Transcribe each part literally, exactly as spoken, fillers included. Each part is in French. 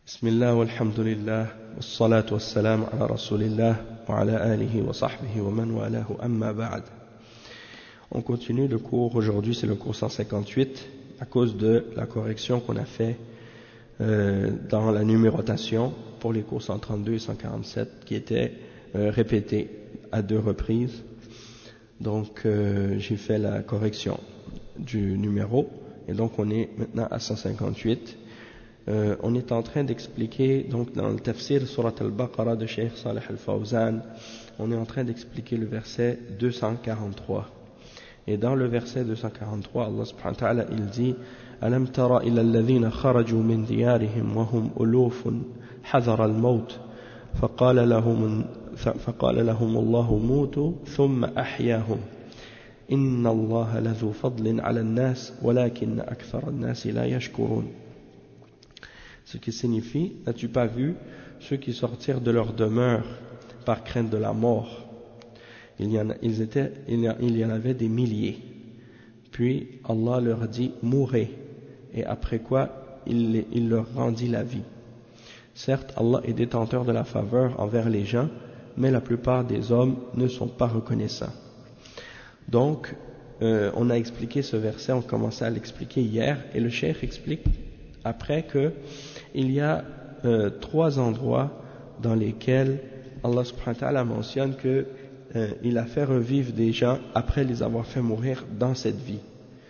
بسم الله والحمد لله والصلاة والسلام على رسول الله وعلى آله وصحبه ومن والاه أما بعد. On continue le cours. Aujourd'hui c'est le cours cent cinquante-huit à cause de la correction qu'on a fait euh, dans la numérotation pour les cours cent trente-deux et cent quarante-sept qui étaient euh, répétés à deux reprises. Donc euh, j'ai fait la correction du numéro et donc on est maintenant à cent cinquante-huit. Euh, on est en train d'expliquer, donc dans le tafsir Surat al-Baqarah de Cheikh Salih al-Fawzan, on est en train d'expliquer le verset deux cent quarante-trois. Et dans le verset deux cent quarante-trois, Allah subhanahu wa ta'ala, il dit Alam tara ila alladhina kharaju min diyarihim wa hum ulufun hadhara al-maut faqala lahum faqala lahum Allahu mutu thumma ahyahum inna Allah ladhu fadlin ala an-nas walakinna akthara an-nas la yashkurun. Ce qui signifie, n'as-tu pas vu ceux qui sortirent de leur demeure par crainte de la mort? Il y en, a, ils étaient, il, y a, il y en avait des milliers. Puis Allah leur dit mourez, et après quoi il, il leur rendit la vie. Certes, Allah est détenteur de la faveur envers les gens, mais la plupart des hommes ne sont pas reconnaissants. Donc, euh, on a expliqué ce verset, on commençait à l'expliquer hier, et le cheikh explique après que il y a euh, trois endroits dans lesquels Allah subhanahu wa ta'ala mentionne que euh, il a fait revivre des gens après les avoir fait mourir dans cette vie.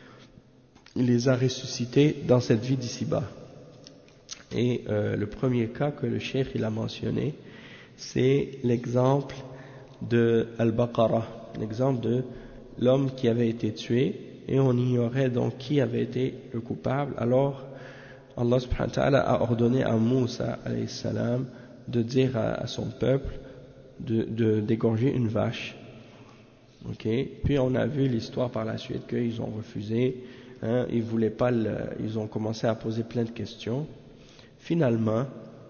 Il les a ressuscités dans cette vie d'ici-bas. Et euh, le premier cas que le cheikh il a mentionné, c'est l'exemple de Al-Baqarah, l'exemple de l'homme qui avait été tué et on ignorait donc qui avait été le coupable. Alors Allah subhanahu wa ta'ala a ordonné à Moussa alayhi salam de dire à, à son peuple de, de d'égorger une vache. Ok. Puis on a vu l'histoire par la suite qu'ils ont refusé, hein, ils voulaient pas le, ils ont commencé à poser plein de questions. Finalement,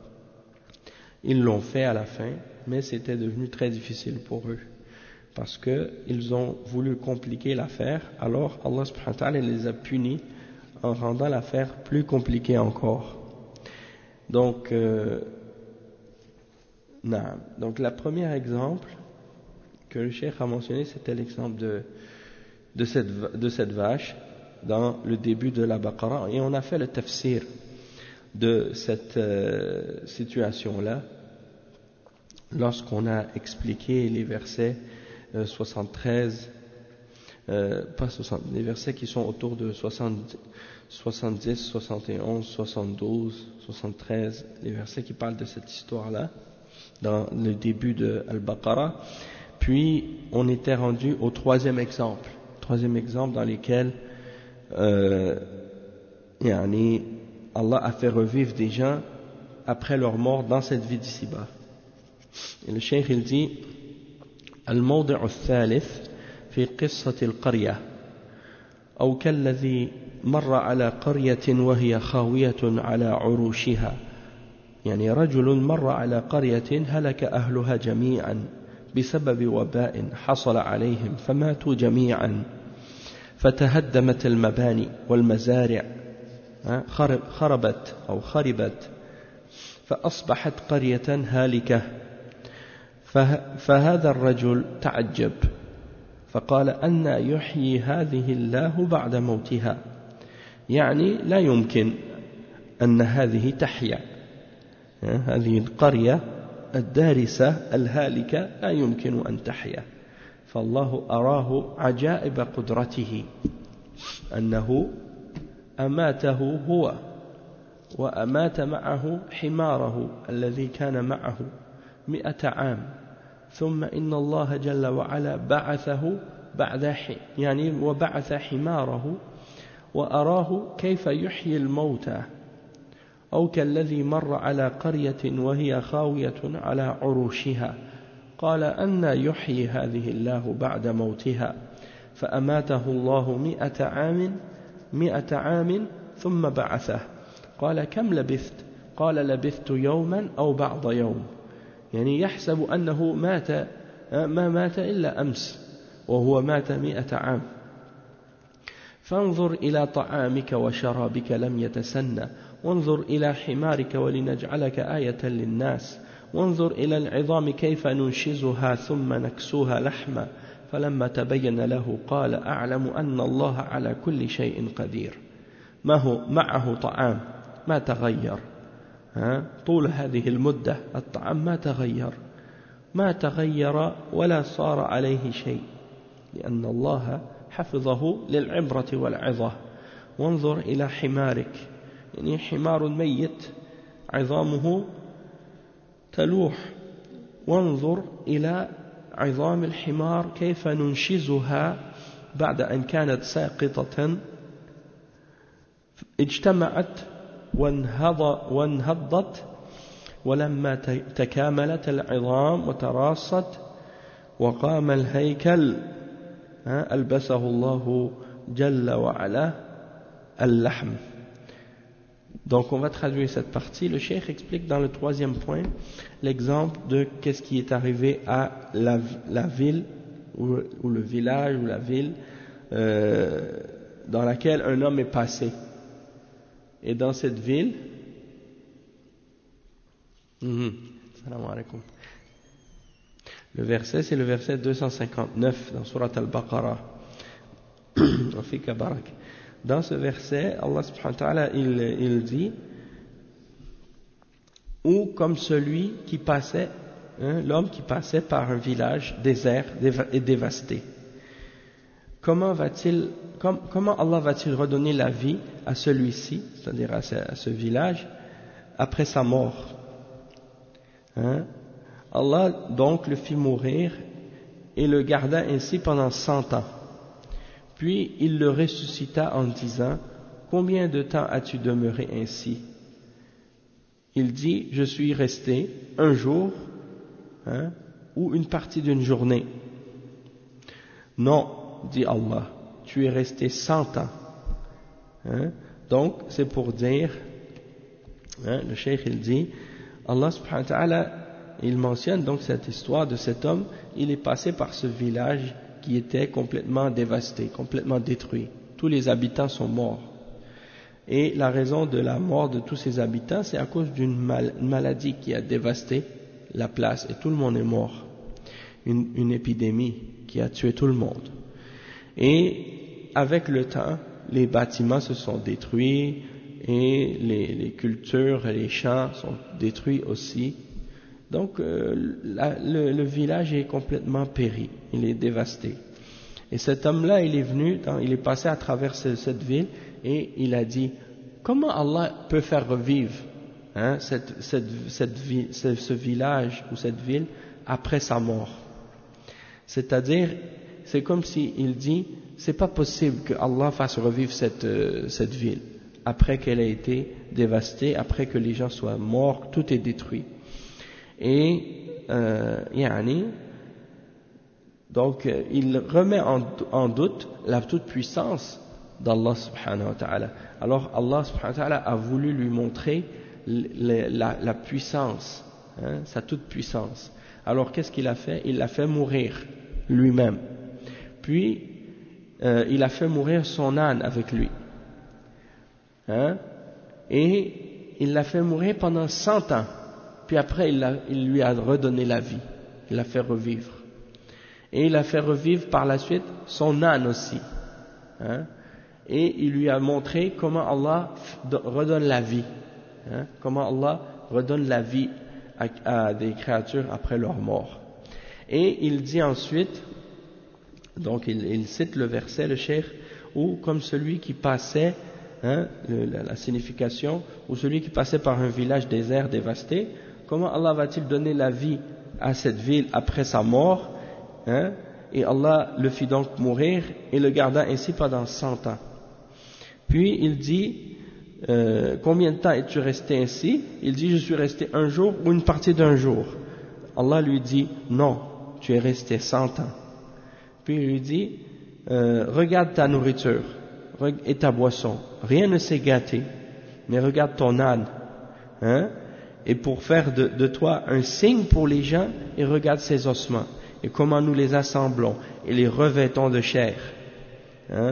ils l'ont fait à la fin, mais c'était devenu très difficile pour eux parce que ils ont voulu compliquer l'affaire. Alors Allah subhanahu wa ta'ala les a punis en rendant l'affaire plus compliquée encore. Donc, euh, nah. Donc, le premier exemple que le cheikh a mentionné, c'était l'exemple de, de, cette, de cette vache dans le début de la Baqarah. Et on a fait le tafsir de cette euh, situation-là lorsqu'on a expliqué les versets euh, soixante-treize, euh, pas soixante, les versets qui sont autour de soixante, soixante-dix, soixante et onze, soixante-douze, soixante-treize, les versets qui parlent de cette histoire-là, dans le début de Al-Baqarah. Puis, on était rendu au troisième exemple, troisième exemple dans lequel euh, yani, Allah a fait revivre des gens après leur mort dans cette vie d'ici-bas. Et le cheikh il dit Al-Mawdi' al-Thalith في قصة القرية أو كالذي مر على قرية وهي خاوية على عروشها يعني رجل مر على قرية هلك أهلها جميعا بسبب وباء حصل عليهم فماتوا جميعا فتهدمت المباني والمزارع خربت أو خربت فأصبحت قرية هالكة فهذا الرجل تعجب فقال أن يحيي هذه الله بعد موتها يعني لا يمكن أن هذه تحيا هذه القرية الدارسة الهالكة لا يمكن أن تحيا فالله أراه عجائب قدرته أنه أماته هو وأمات معه حماره الذي كان معه مئة عام ثم إن الله جل وعلا بعثه بعد يعني وبعث حماره وأراه كيف يحيي الموتى أو كالذي مر على قرية وهي خاوية على عروشها قال أن يحيي هذه الله بعد موتها فأماته الله مئة عام مئة عام ثم بعثه قال كم لبثت قال لبثت يوما أو بعض يوم يعني يحسب أنه مات ما مات إلا أمس وهو مات مئة عام فانظر إلى طعامك وشرابك لم يتسنى وانظر إلى حمارك ولنجعلك آية للناس وانظر إلى العظام كيف ننشزها ثم نكسوها لحما فلما تبين له قال أعلم أن الله على كل شيء قدير. ما هو معه طعام ما تغير، ها؟ طول هذه المدة الطعام ما تغير ما تغير ولا صار عليه شيء، لأن الله حفظه للعبرة والعظة. وانظر إلى حمارك، يعني حمار ميت عظامه تلوح، وانظر إلى عظام الحمار كيف ننشزها بعد أن كانت ساقطة اجتمعت وانهضت ولما تكاملت العظام وتراصت وقام الهيكل ألبسه الله جل وعلا اللحم. Donc on va traduire cette partie. Le cheikh explique dans le troisième point l'exemple de qu'est-ce qui est arrivé à la, la ville ou, ou le village ou la ville euh, dans laquelle un homme est passé. Et dans cette ville, mm-hmm. Salam alaikum. Le verset, c'est le verset deux cent cinquante-neuf dans Surat Al-Baqarah. Dans ce verset, Allah subhanahu wa ta'ala, il, il dit, ou comme celui qui passait, hein, l'homme qui passait par un village désert et dévasté. Comment va-t-il, com, comment Allah va-t-il redonner la vie à celui-ci, c'est-à-dire à ce, à ce village, après sa mort? Hein? Allah donc le fit mourir et le garda ainsi pendant cent ans. Puis il le ressuscita en disant, combien de temps as-tu demeuré ainsi? Il dit, je suis resté un jour, hein, ou une partie d'une journée. Non, dit Allah, tu es resté cent ans. Hein? Donc c'est pour dire, hein, le cheikh il dit, Allah subhanahu wa ta'ala, il mentionne donc cette histoire de cet homme, il est passé par ce village qui était complètement dévasté, complètement détruit. Tous les habitants sont morts. Et la raison de la mort de tous ces habitants, c'est à cause d'une mal, maladie qui a dévasté la place et tout le monde est mort. Une, une épidémie qui a tué tout le monde. Et avec le temps, les bâtiments se sont détruits et les, les cultures et les champs sont détruits aussi. Donc euh, la, le, le village est complètement péri, il est dévasté. Et cet homme-là, il est venu, dans, il est passé à travers ce, cette ville et il a dit, comment Allah peut faire revivre hein, cette, cette, cette ville, ce, ce village ou cette ville après sa mort? C'est-à-dire, c'est comme s'il dit, c'est pas possible que Allah fasse revivre cette, euh, cette ville après qu'elle ait été dévastée, après que les gens soient morts, tout est détruit. Et euh, yani, donc euh, il remet en, en doute la toute puissance d'Allah subhanahu wa ta'ala. Alors Allah subhanahu wa ta'ala a voulu lui montrer le, la, la puissance, hein, sa toute puissance. Alors qu'est-ce qu'il a fait? Il l'a fait mourir lui-même. Puis euh, il a fait mourir son âne avec lui. Hein, et il l'a fait mourir pendant cent ans. Puis après, il, a, il lui a redonné la vie. Il l'a fait revivre. Et il a fait revivre par la suite son âne aussi. Hein? Et il lui a montré comment Allah redonne la vie. Hein? Comment Allah redonne la vie à, à des créatures après leur mort. Et il dit ensuite, donc il, il cite le verset, le cheikh, où comme celui qui passait, hein, le, la, la signification, ou celui qui passait par un village désert dévasté, comment Allah va-t-il donner la vie à cette ville après sa mort, hein? Et Allah le fit donc mourir et le garda ainsi pendant cent ans. Puis il dit, euh, combien de temps es-tu resté ainsi? Il dit, je suis resté un jour ou une partie d'un jour. Allah lui dit, non, tu es resté cent ans. Puis il lui dit, euh, regarde ta nourriture et ta boisson, rien ne s'est gâté, mais regarde ton âne, hein? Et pour faire de, de toi un signe pour les gens, et regarde ses ossements, et comment nous les assemblons, et les revêtons de chair, hein?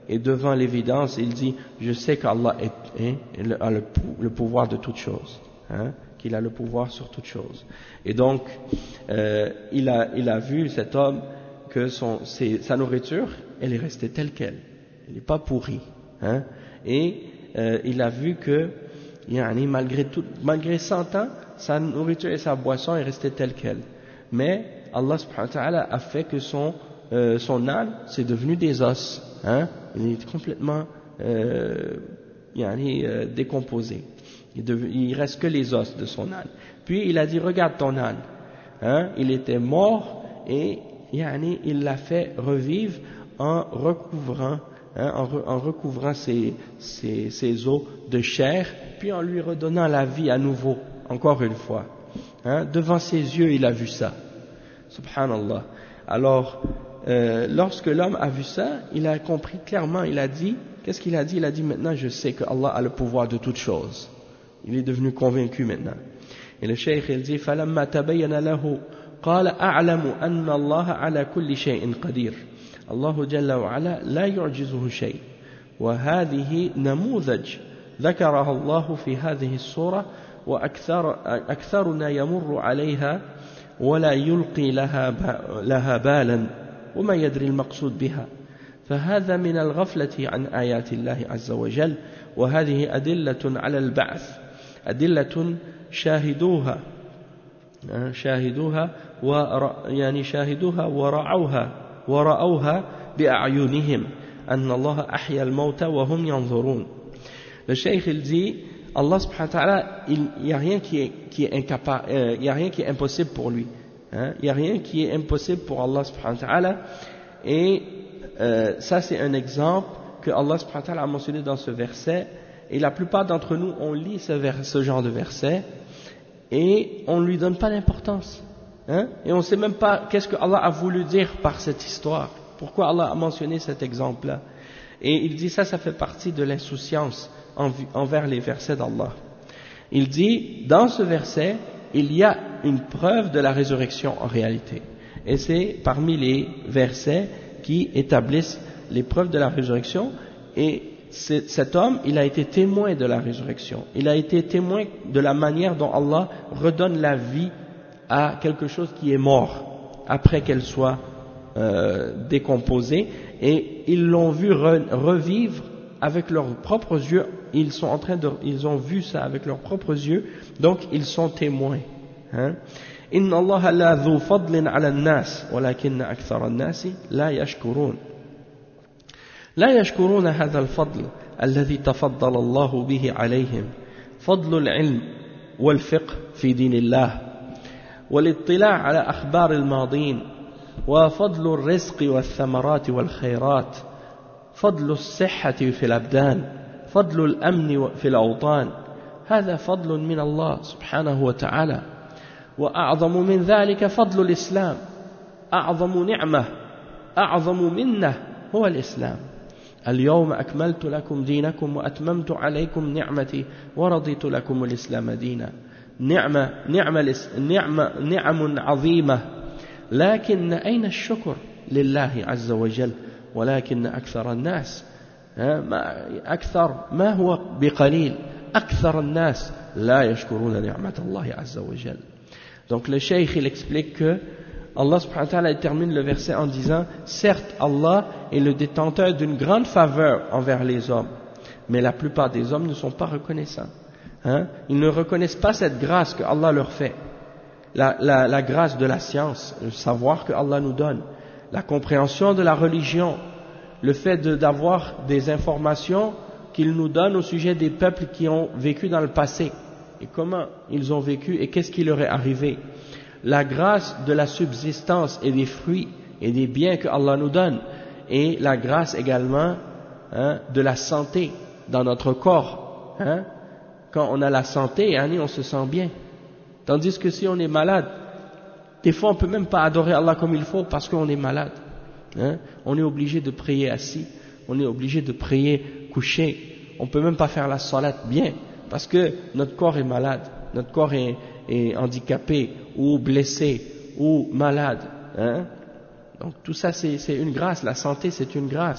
et devant l'évidence, il dit « Je sais qu'Allah est, hein, a le, le pouvoir de toutes choses, hein, qu'il a le pouvoir sur toutes choses. » Et donc, euh, il, a, il a vu, cet homme, que son, ses, sa nourriture, elle est restée telle qu'elle, elle n'est pas pourrie. Hein, et euh, il a vu que, yani, malgré, tout, malgré cent ans, sa nourriture et sa boisson est restée telle qu'elle. Mais Allah subhanahu wa ta'ala a fait que son, euh, son âne, c'est devenu des os. Hein, il est complètement euh, yani, euh, décomposé. Il, dev, il reste que les os de son âne. Puis il a dit, regarde ton âne. Hein, il était mort et yani, il l'a fait revivre en recouvrant, hein, en, re, en recouvrant ses, ses, ses os de chair, puis en lui redonnant la vie à nouveau, encore une fois. Hein, devant ses yeux, il a vu ça. Subhanallah. Alors, euh, lorsque l'homme a vu ça, il a compris clairement, il a dit, qu'est-ce qu'il a dit? Il a dit, maintenant je sais que Allah a le pouvoir de toutes choses. Il est devenu convaincu maintenant. Et le cheikh, il dit, فَلَمَّا تَبَيَّنَ لَهُ قال أعلم أن الله على كل شيء قدير الله جل وعلا لا يعجزه شيء وهذه نموذج ذكرها الله في هذه السورة وأكثر أكثرنا يمر عليها ولا يلقي لها لها بالا وما يدري المقصود بها فهذا من الغفلة عن آيات الله عز وجل وهذه أدلة على البعث أدلة شاهدوها شاهدوها ور يعني شاهدوها ورعوها ورأوها بأعينهم أن الله أحيا الموتى وهم ينظرون. Le cheikh il dit Allah subhanahu wa ta'ala, il n'y a rien qui est, qui est incapable, euh, il n'y a rien qui est impossible pour lui. Hein? Il n'y a rien qui est impossible pour Allah subhanahu wa ta'ala. Et euh, ça c'est un exemple que Allah subhanahu wa ta'ala a mentionné dans ce verset. Et la plupart d'entre nous, on lit ce, vers, ce genre de verset et on ne lui donne pas d'importance. Hein? Et on ne sait même pas qu'est-ce que Allah a voulu dire par cette histoire. Pourquoi Allah a mentionné cet exemple-là. Et il dit ça, ça fait partie de l'insouciance envers les versets d'Allah. Il dit, dans ce verset, il y a une preuve de la résurrection en réalité. Et c'est parmi les versets qui établissent les preuves de la résurrection. Et cet homme, il a été témoin de la résurrection. Il a été témoin de la manière dont Allah redonne la vie à quelque chose qui est mort, après qu'elle soit euh, décomposée. Et ils l'ont vu re, revivre avec leurs propres yeux. Ils sont en train de, ils ont vu ça avec leurs propres yeux, donc ils sont témoins. Hein? Inna Allah la dhu fadlin ala an-nas, walakinna akthara an-nas la yashkurun. لا يشكرون هذا الفضل الذي تفضل الله به عليهم فضل العلم والفقه في دين الله والاطلاع على أخبار الماضين وفضل الرزق والثمرات والخيرات فضل الصحة في الأبدان فضل الأمن في الأوطان هذا فضل من الله سبحانه وتعالى وأعظم من ذلك فضل الإسلام أعظم نعمة أعظم منة هو الإسلام اليوم أكملت لكم دينكم وأتممت عليكم نعمتي ورضيت لكم الإسلام دينا نعمة نعمة نعمة نعم عظيمة لكن أين الشكر لله عز وجل ولكن أكثر الناس أكثر ما هو بقليل أكثر الناس لا يشكرون نعمة الله عز وجل. Donc le cheikh il explique que Allah subhanahu wa ta'ala termine le verset en disant certes Allah est le détenteur d'une grande faveur envers les hommes, mais la plupart des hommes ne sont pas reconnaissants. Hein? Ils ne reconnaissent pas cette grâce que Allah leur fait, la, la, la grâce de la science, le savoir que Allah nous donne, la compréhension de la religion, le fait de, d'avoir des informations qu'il nous donne au sujet des peuples qui ont vécu dans le passé et comment ils ont vécu et qu'est-ce qui leur est arrivé. La grâce de la subsistance et des fruits et des biens que Allah nous donne, et la grâce également hein, de la santé dans notre corps. Hein. Quand on a la santé, hein, on se sent bien. Tandis que si on est malade, des fois on ne peut même pas adorer Allah comme il faut parce qu'on est malade. Hein. On est obligé de prier assis, on est obligé de prier couché, on ne peut même pas faire la salat bien parce que notre corps est malade, notre corps est, est handicapé ou blessé ou malade. Hein. Donc tout ça c'est, c'est une grâce, la santé c'est une grâce.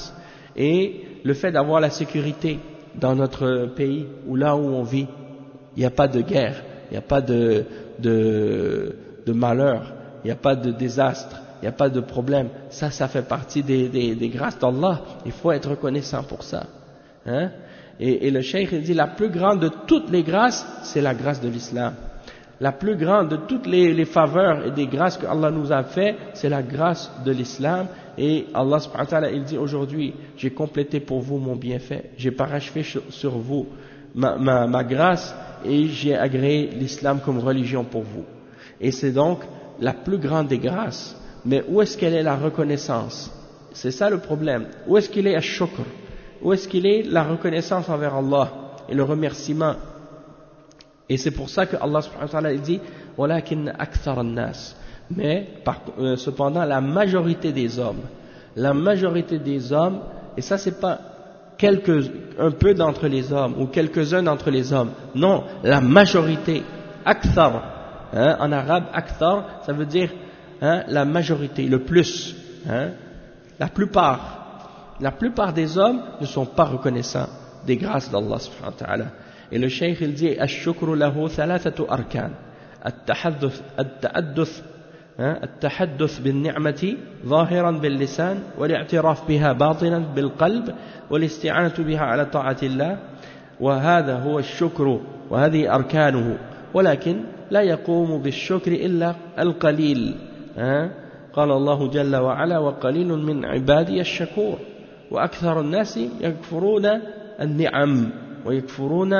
Et le fait d'avoir la sécurité dans notre pays, ou là où on vit, il n'y a pas de guerre, il n'y a pas de, de, de malheur, il n'y a pas de désastre, il n'y a pas de problème. Ça, ça fait partie des, des, des grâces d'Allah. Il faut être reconnaissant pour ça. Hein? Et, et le cheikh il dit, la plus grande de toutes les grâces, c'est la grâce de l'islam. La plus grande de toutes les, les faveurs et des grâces que Allah nous a fait, c'est la grâce de l'islam. Et Allah subhanahu wa ta'ala, il dit aujourd'hui, j'ai complété pour vous mon bienfait, j'ai parachevé sur vous ma, ma, ma grâce et j'ai agréé l'islam comme religion pour vous. Et c'est donc la plus grande des grâces. Mais où est-ce qu'elle est la reconnaissance? C'est ça le problème. Où est-ce qu'il est ash-shukr? Où est-ce qu'il est la reconnaissance envers Allah et le remerciement? Et c'est pour ça que Allah subhanahu wa ta'ala dit walakin akthar an-nas. Mais par, euh, cependant la majorité des hommes, la majorité des hommes, et ça c'est pas quelques, un peu d'entre les hommes ou quelques-uns d'entre les hommes. Non, la majorité. Akthar. Hein, en arabe, akthar, ça veut dire hein, la majorité, le plus. Hein, la plupart. La plupart des hommes ne sont pas reconnaissants des grâces d'Allah subhanahu wa ta'ala. Et le cheikh il dit ash-shukru lahu thalathatu arkan. At-tahadduth at-ta'adduth التحدث بالنعمة ظاهرا باللسان والاعتراف بها باطنا بالقلب والاستعانة بها على طاعة الله وهذا هو الشكر وهذه أركانه ولكن لا يقوم بالشكر إلا القليل قال الله جل وعلا وقليل من عبادي الشكور وأكثر الناس يكفرون النعم ويكفرون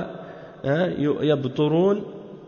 ويبطرون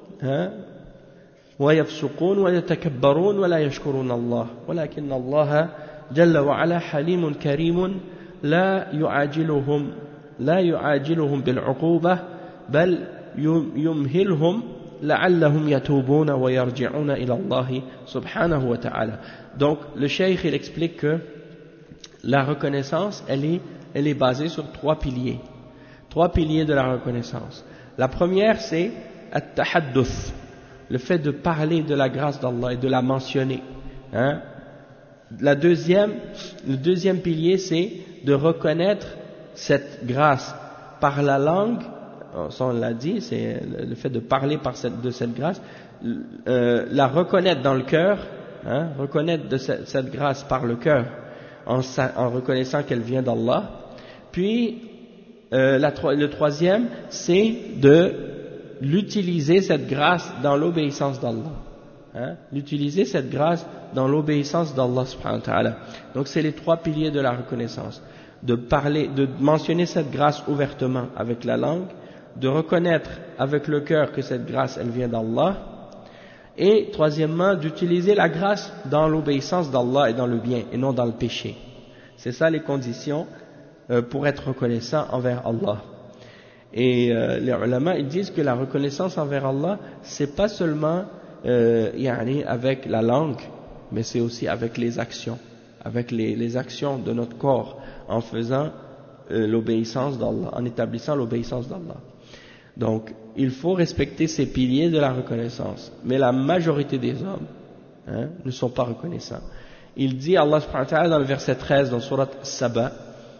ويفسقون ويتكبرون ولا يشكرون الله ولكن الله جل وعلا حليم كريم لا يعاجلهم لا يعاجلهم بالعقوبة بل يمهلهم لعلهم يتوبون ويرجعون إلى الله سبحانه وتعالى. Donc le cheikh il explique que la reconnaissance elle est, elle est basée sur trois piliers trois piliers de la reconnaissance. La première c'est at-tahadduth, le fait de parler de la grâce d'Allah et de la mentionner. Hein? La deuxième, le deuxième pilier, c'est de reconnaître cette grâce par la langue. Ça on l'a dit, c'est le fait de parler par cette, de cette grâce, euh, la reconnaître dans le cœur, hein? Reconnaître de cette, cette grâce par le cœur, en, en reconnaissant qu'elle vient d'Allah. Puis euh, la, le troisième, c'est de l'utiliser cette grâce dans l'obéissance d'Allah. Hein? L'utiliser cette grâce dans l'obéissance d'Allah subhanahu wa ta'ala. Donc c'est les trois piliers de la reconnaissance. De parler, de mentionner cette grâce ouvertement avec la langue, de reconnaître avec le cœur que cette grâce elle vient d'Allah, et troisièmement d'utiliser la grâce dans l'obéissance d'Allah et dans le bien et non dans le péché. C'est ça les conditions euh, pour être reconnaissant envers Allah. Et euh, les ulama ils disent que la reconnaissance envers Allah c'est pas seulement euh, yani avec la langue, mais c'est aussi avec les actions, avec les, les actions de notre corps, en faisant euh, l'obéissance d'Allah, en établissant l'obéissance d'Allah. Donc il faut respecter ces piliers de la reconnaissance, mais la majorité des hommes hein, ne sont pas reconnaissants. Il dit Allah subhanahu wa ta'ala dans le verset treize dans Surat Saba,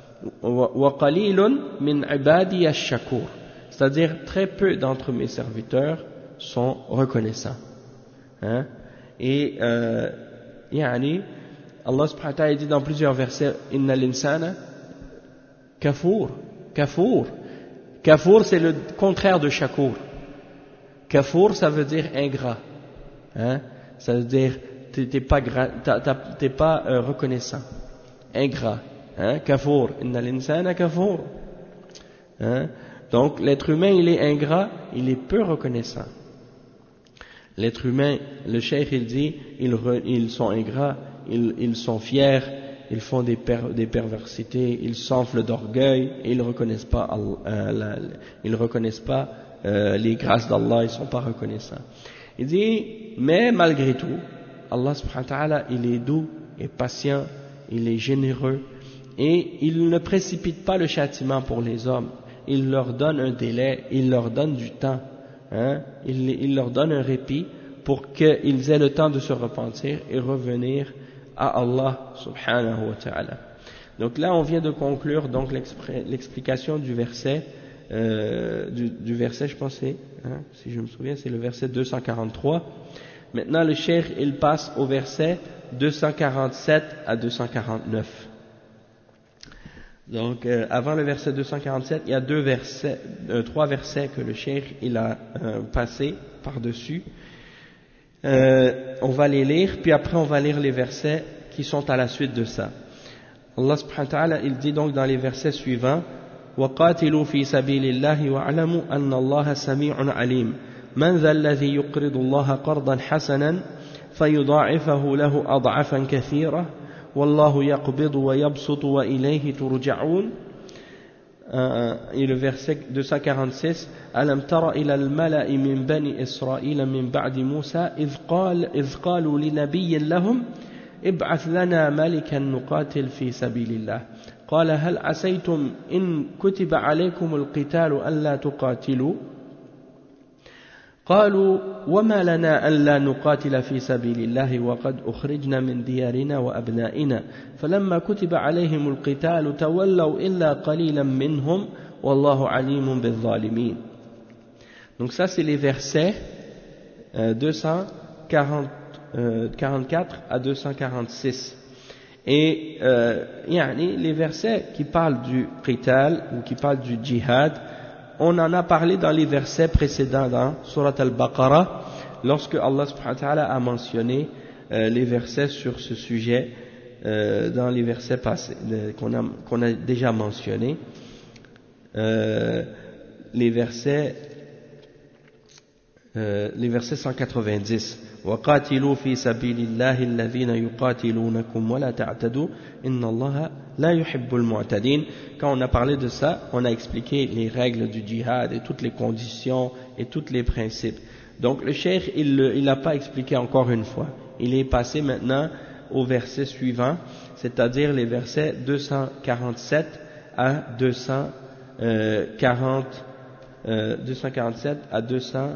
c'est-à-dire très peu d'entre mes serviteurs sont reconnaissants. Hein? Et euh, yani, Allah subhanahu wa ta'ala dit dans plusieurs versets Inna l'insana kafur, kafur. Kafur c'est le contraire de shakur. Kafur ça veut dire ingrat. Hein? Ça veut dire t'es, t'es pas, t'es pas euh, reconnaissant, ingrat. Hein, kafur, inna l'insana kafur. Hein, donc l'être humain il est ingrat, il est peu reconnaissant. L'être humain, le cheikh il dit, ils, re, ils sont ingrats, ils, ils sont fiers, ils font des, per, des perversités, ils s'enflent d'orgueil et ils ne reconnaissent pas, euh, la, ils reconnaissent pas euh, les grâces d'Allah, ils ne sont pas reconnaissants. Il dit, mais malgré tout, Allah subhanahu wa ta'ala il est doux et patient, il est généreux. Et il ne précipite pas le châtiment pour les hommes, il leur donne un délai, il leur donne du temps, hein? il, il leur donne un répit pour qu'ils aient le temps de se repentir et revenir à Allah subhanahu wa ta'ala. Donc là, on vient de conclure donc l'explication du verset, euh, du, du verset, je pense, c'est, hein, si je me souviens, c'est le verset deux cent quarante-trois. Maintenant, le cheikh, il passe au verset deux cent quarante-sept à deux cent quarante-neuf. Donc, euh, avant le verset deux cent quarante-sept, il y a deux versets, euh, trois versets que le cheikh il a euh, passé par-dessus. Euh, on va les lire, puis après on va lire les versets qui sont à la suite de ça. Allah subhanahu wa ta'ala, il dit donc dans les versets suivants: وَقَاتِلُوا فِي سَبِيلِ اللَّهِ وَاعْلَمُوا أَنَّ اللَّهَ سَمِيعٌ عَلِيمٌ مَنْ ذَا الَّذِي يُقْرِضُ اللَّهَ قَرْضًا حَسَنًا فَيُضَاعِفَهُ لَهُ أَضْعَافًا كَثِيرَةً وَاللَّهُ يَقْبِضُ وَيَبْسُطُ وَإِلَيْهِ تُرْجَعُونَ. Et le verset deux cent quarante-six: أَلَمْ تَرَ إِلَى الْمَلَإِ مِنْ بَنِي إِسْرَائِيلَ مِنْ بَعْدِ مُوسَى إِذْ قَالَ إِذْ قَالُوا لِنَبِيٍّ لَهُمْ ابعث لنا ملكا نقاتل في سبيل الله قال هل عسيتم إن كتب عليكم القتال ألا تقاتلوا قالوا وما لنا ألا نقاتل في سبيل الله وقد أخرجنا من ديارنا وأبنائنا فلما كتب عليهم القتال تولوا إلا قليلا منهم والله عليم بالظالمين. Donc ça c'est les versets euh, deux cent quarante Euh, quarante-quatre à deux cent quarante-six. Et euh, yani, les versets qui parlent du qital ou qui parlent du djihad, on en a parlé dans les versets précédents dans Surat al-Baqarah, lorsque Allah subhanahu wa ta'ala a mentionné euh, les versets sur ce sujet euh, dans les versets passés qu'on a, qu'on a déjà mentionnés. Euh, les versets euh, les versets cent quatre-vingt-dix. وَقَاتِلُوا فِي سَبِيلِ اللَّهِ الَّذِينَ يُقَاتِلُونَكُمْ وَلَا تَعْتَدُوا إِنَّ اللَّهَ لَا يُحِبُّ الْمُعْتَدِينَ. Quand on a parlé de ça, on a expliqué les règles du djihad et toutes les conditions et tous les principes. Donc le cheikh, il ne l'a pas expliqué encore une fois. Il est passé maintenant au verset suivant, c'est-à-dire les versets deux cent quarante-sept à deux cent quarante, euh, deux cent quarante-sept à deux cents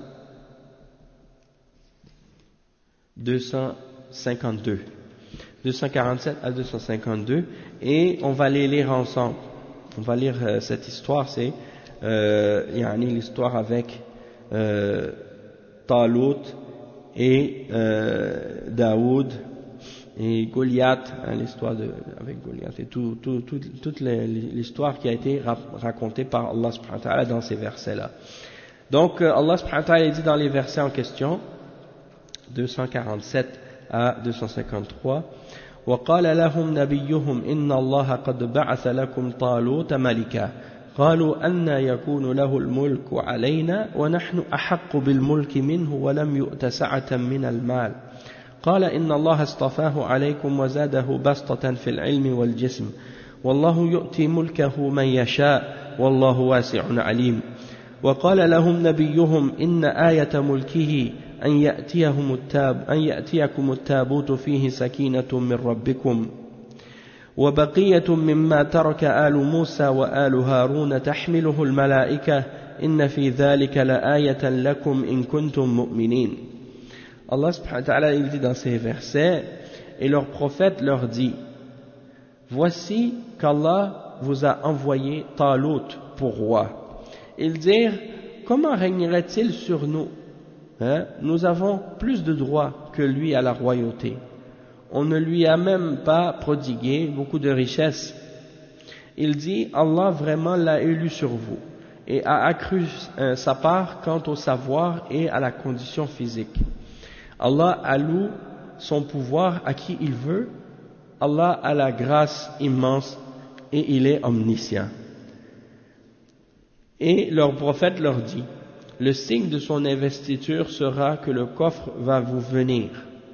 deux cent cinquante-deux. deux cent quarante-sept à deux cent cinquante-deux, et on va les lire ensemble. On va lire euh, cette histoire, c'est euh, yani l'histoire avec euh, Talut et euh, Daoud et Goliath, hein, l'histoire de, avec Goliath et tout, tout, tout, toute l'histoire qui a été racontée par Allah subhanahu wa ta'ala dans ces versets-là. Donc euh, Allah subhanahu wa ta'ala dit dans les versets en question, deux cent quarante-sept à deux cent cinquante-trois: وقال لهم نبيهم إن الله قد بعث لكم طالوت ملكا قالوا أن يكون له الملك علينا ونحن أحق بالملك منه ولم يؤت سعة من المال قال إن الله اصطفاه عليكم وزاده بسطة في العلم والجسم والله يؤتي ملكه من يشاء والله واسع عليم وقال لهم نبيهم إن آية ملكه أن يأتيهم التاب أن يأتيكم التابوت فيه سكينة من ربكم وبقية مما ترك آل موسى وآل هارون تحمله الملائكة إن في ذلك لآية لكم إن كنتم مؤمنين. Allah subhanahu wa ta'ala il dit dans ces versets, et leur prophète leur dit: voici qu'Allah vous a envoyé Talut pour roi. Ils dirent: comment régnerait-il sur nous? Hein? Nous avons plus de droits que lui à la royauté. On ne lui a même pas prodigué beaucoup de richesses. Il dit: Allah vraiment l'a élu sur vous et a accru euh, sa part quant au savoir et à la condition physique. Allah alloue son pouvoir à qui il veut. Allah a la grâce immense et il est omniscient. Et leur prophète leur dit: le signe de son investiture sera que le coffre va vous venir,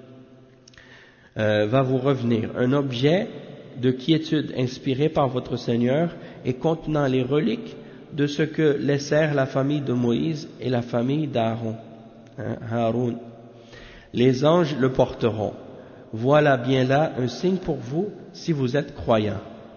euh, va vous revenir, un objet de quiétude inspiré par votre Seigneur et contenant les reliques de ce que laissèrent la famille de Moïse et la famille d'Aaron, hein, Haroun. Les anges le porteront. Voilà bien là un signe pour vous si vous êtes croyants.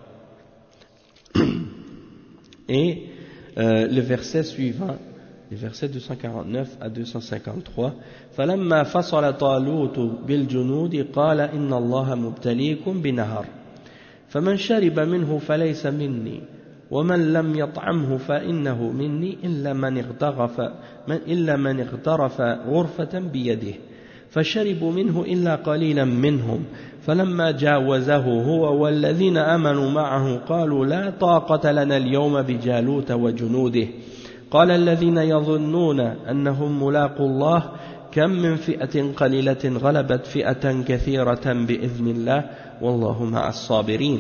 Et euh, le verset suivant, les versets deux cent quarante-neuf à deux cent cinquante-trois: فَلَمَّا فَصَلَ طَالُوتُ بِالْجُنُودِ قَالَ إِنَّ اللَّهَ مُبْتَلِيكُمْ بِنَهَرٍ فمن شرب منه فليس مني ومن لم يطعمه فإنه مني إلا من اغترف من إلا من اغترف غرفة بيده فشربوا منه إلا قليلا منهم فلما جاوزه هو والذين آمنوا معه قالوا لا طاقة لنا اليوم بجالوت وجنوده قال الذين يظنون أنهم ملاقوا الله كم من فئة قليلة غلبت فئة كثيرة بإذن الله والله مع الصابرين.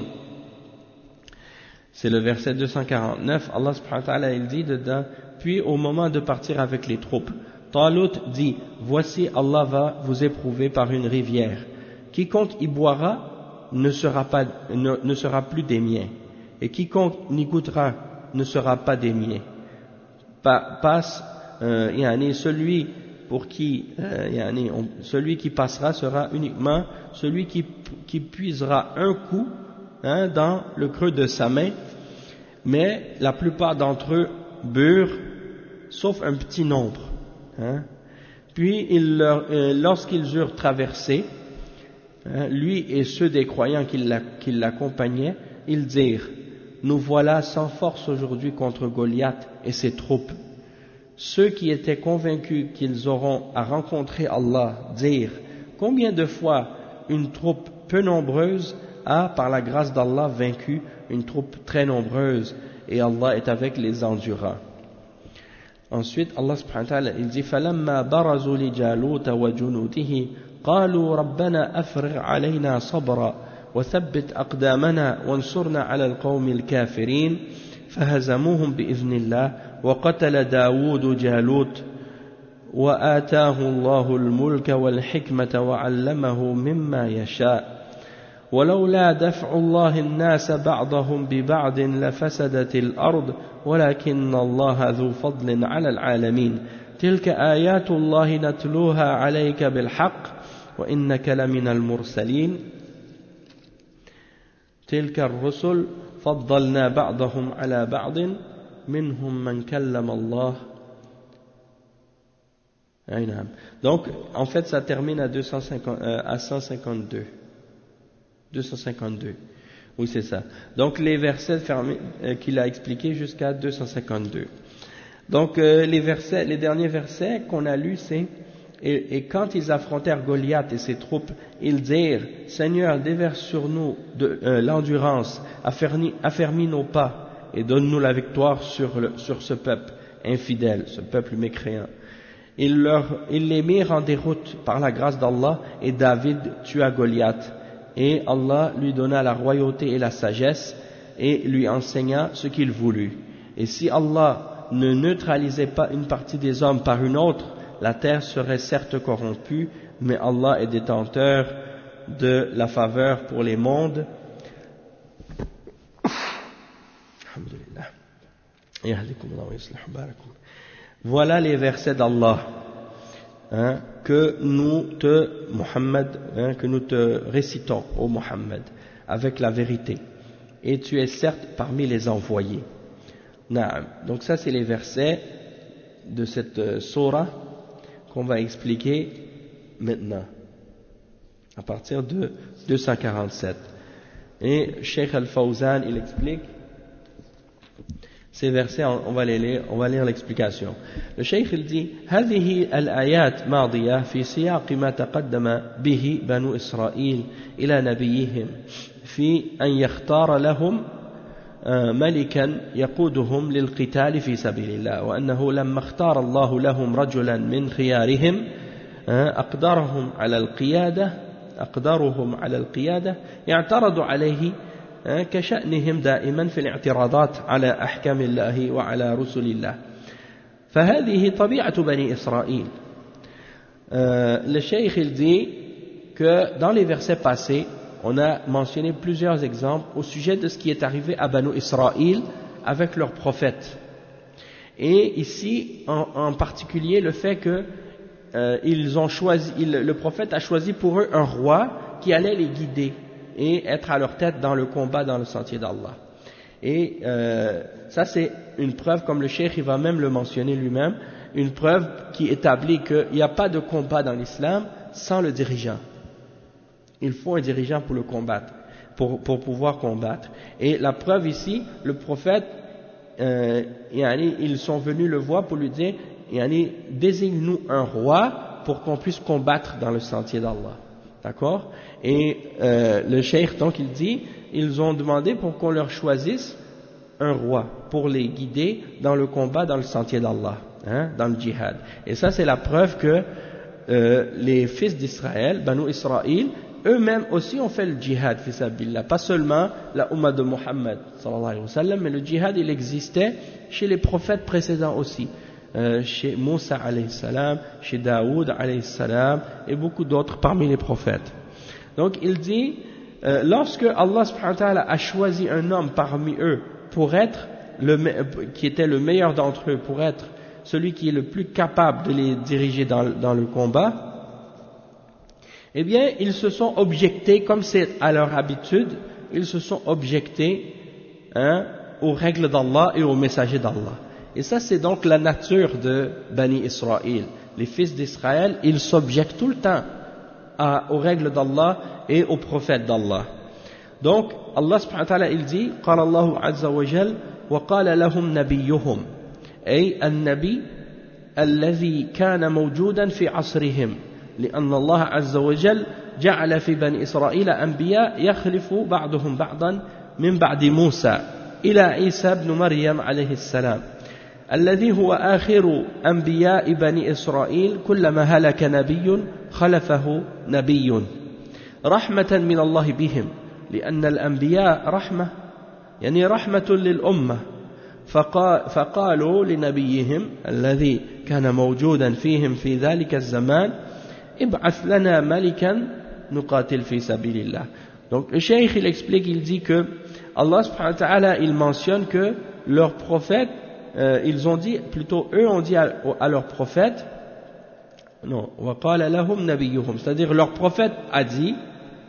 C'est le verset deux cent quarante-neuf. Allah subhanahu wa ta'ala il dit dedans, puis au moment de partir avec les troupes, Talut dit, voici Allah va vous éprouver par une rivière. Quiconque y boira ne sera, pas, ne, ne sera plus des miens, et quiconque n'y goûtera ne sera pas des miens. Pa, passe, euh, yani celui pour qui, euh, yani, on, celui qui passera sera uniquement celui qui, qui puisera un coup hein, dans le creux de sa main, mais la plupart d'entre eux burent, sauf un petit nombre. Hein. Puis il leur, euh, lorsqu'ils eurent traversé, hein, lui et ceux des croyants qui, la, qui l'accompagnaient, ils dirent, nous voilà sans force aujourd'hui contre Goliath et ses troupes. Ceux qui étaient convaincus qu'ils auront à rencontrer Allah dirent, combien de fois une troupe peu nombreuse a, par la grâce d'Allah, vaincu une troupe très nombreuse, et Allah est avec les endurants. Ensuite, Allah subhanahu wa ta'ala, il dit, فَلَمَّا بَرَزُوا لِجَالُوتَ وَجُنُودِهِ قَالُوا رَبَّنَا أَفْرِغْ عَلَيْنَا صَبْرًا وَثَبِّتْ أَقْدَامَنَا وَانصُرْنَا عَلَى الْقَوْمِ الْكَافِرِينَ فَهَزَمُوهُمْ بِإِذْنِ اللَّهِ وَقَتَلَ دَاوُودُ جَالُوتَ وآتاه الله الملك والحكمة وعلمه مما يشاء ولولا دفع الله الناس بعضهم ببعض لفسدت الأرض ولكن الله ذو فضل على العالمين تلك آيات الله نتلوها عليك بالحق وإنك لمن المرسلين تلك الرسل فضلنا بعضهم على بعض منهم من كلم الله. Donc, en fait, ça termine à, deux cent cinquante, euh, à cent cinquante-deux. deux cent cinquante-deux. Oui, c'est ça. Donc, les versets fermés, euh, qu'il a expliqués jusqu'à deux cent cinquante-deux. Donc, euh, les versets, les derniers versets qu'on a lus, c'est et, et quand ils affrontèrent Goliath et ses troupes, ils dirent, Seigneur, déverse sur nous de euh, l'endurance, affermis, affermis nos pas et donne-nous la victoire sur, le, sur ce peuple infidèle, ce peuple mécréant. Ils, leur, ils les mirent en déroute par la grâce d'Allah et David tua Goliath. Et Allah lui donna la royauté et la sagesse et lui enseigna ce qu'il voulut. Et si Allah ne neutralisait pas une partie des hommes par une autre, la terre serait certes corrompue, mais Allah est détenteur de la faveur pour les mondes. Voilà les versets d'Allah hein, que nous te, Muhammad, hein, que nous te récitons, ô Muhammad, avec la vérité. Et tu es certes parmi les envoyés. Naam. Donc ça c'est les versets de cette euh, sourate qu'on va expliquer maintenant, à partir de deux cent quarante-sept. Et Cheikh Al-Fawzan, il explique ces versets, on va les lire, on va lire l'explication. Le Cheikh il dit هذه الآيات ماضية في سياق ما تقدم به بنو إسرائيل إلى نبيهم في أن يختار لهم ملكا يقودهم للقتال في سبيل الله وأنه لما اختار الله لهم رجلا من خيارهم أقدرهم على القيادة أقدرهم على القيادة يعترض عليه كشأنهم دائما في الاعتراضات على أحكام الله وعلى رسل الله فهذه طبيعة بني إسرائيل. euh, le Cheikh il dit que dans les versets passés on a mentionné plusieurs exemples au sujet de ce qui est arrivé à Banu Israël avec leurs prophètes et ici en, en particulier le fait que euh, ils ont choisi, il, le prophète a choisi pour eux un roi qui allait les guider et être à leur tête dans le combat dans le sentier d'Allah. Et euh, ça c'est une preuve, comme le cheikh il va même le mentionner lui-même, une preuve qui établit qu'il n'y a pas de combat dans l'islam sans le dirigeant. Il faut un dirigeant pour le combattre. pour, pour pouvoir combattre. Et la preuve ici, le prophète, euh, ils sont venus le voir pour lui dire, désigne-nous un roi pour qu'on puisse combattre dans le sentier d'Allah. D'accord? Et euh, le cheikh, donc, il dit, ils ont demandé pour qu'on leur choisisse un roi pour les guider dans le combat dans le sentier d'Allah, hein, dans le djihad. Et ça, c'est la preuve que euh, les fils d'Israël, Banu Israël, eux-mêmes aussi ont fait le djihad, fi sabilillah. Pas seulement la Ummah de Muhammad, sallallahu alayhi wa sallam, mais le djihad, il existait chez les prophètes précédents aussi. Euh, chez Moussa alayhi salam, chez Daoud alayhi salam, et beaucoup d'autres parmi les prophètes. Donc, il dit, euh, lorsque Allah subhanahu wa ta'ala a choisi un homme parmi eux pour être le, qui était le meilleur d'entre eux, pour être celui qui est le plus capable de les diriger dans, dans le combat, eh bien, ils se sont objectés, comme c'est à leur habitude, ils se sont objectés hein, aux règles d'Allah et aux messagers d'Allah. Et ça, c'est donc la nature de Bani Israël. Les fils d'Israël, ils s'objectent tout le temps à, aux règles d'Allah et aux prophètes d'Allah. Donc, Allah subhanahu wa ta'ala, il dit, قال الله عز وجل وقال لهم نبيهم أي النبي الذي كان موجودا في عصرهم لأن الله عز وجل جعل في بني إسرائيل أنبياء يخلف بعضهم بعضا من بعد موسى إلى عيسى بن مريم عليه السلام الذي هو آخر أنبياء بني إسرائيل كلما هلك نبي خلفه نبي رحمة من الله بهم لأن الأنبياء رحمة يعني رحمة للأمة فقالوا لنبيهم الذي كان موجودا فيهم في ذلك الزمان ابعث لنا ملكا نقاتل في سبيل الله. Donc le cheikh il explique, il dit que Allah subhanahu wa ta'ala il mentionne que leurs prophètes euh, ils ont dit, plutôt eux ont dit à, à leurs prophètes, non, وقال لهم نبيهم, c'est-à-dire leur prophète a dit.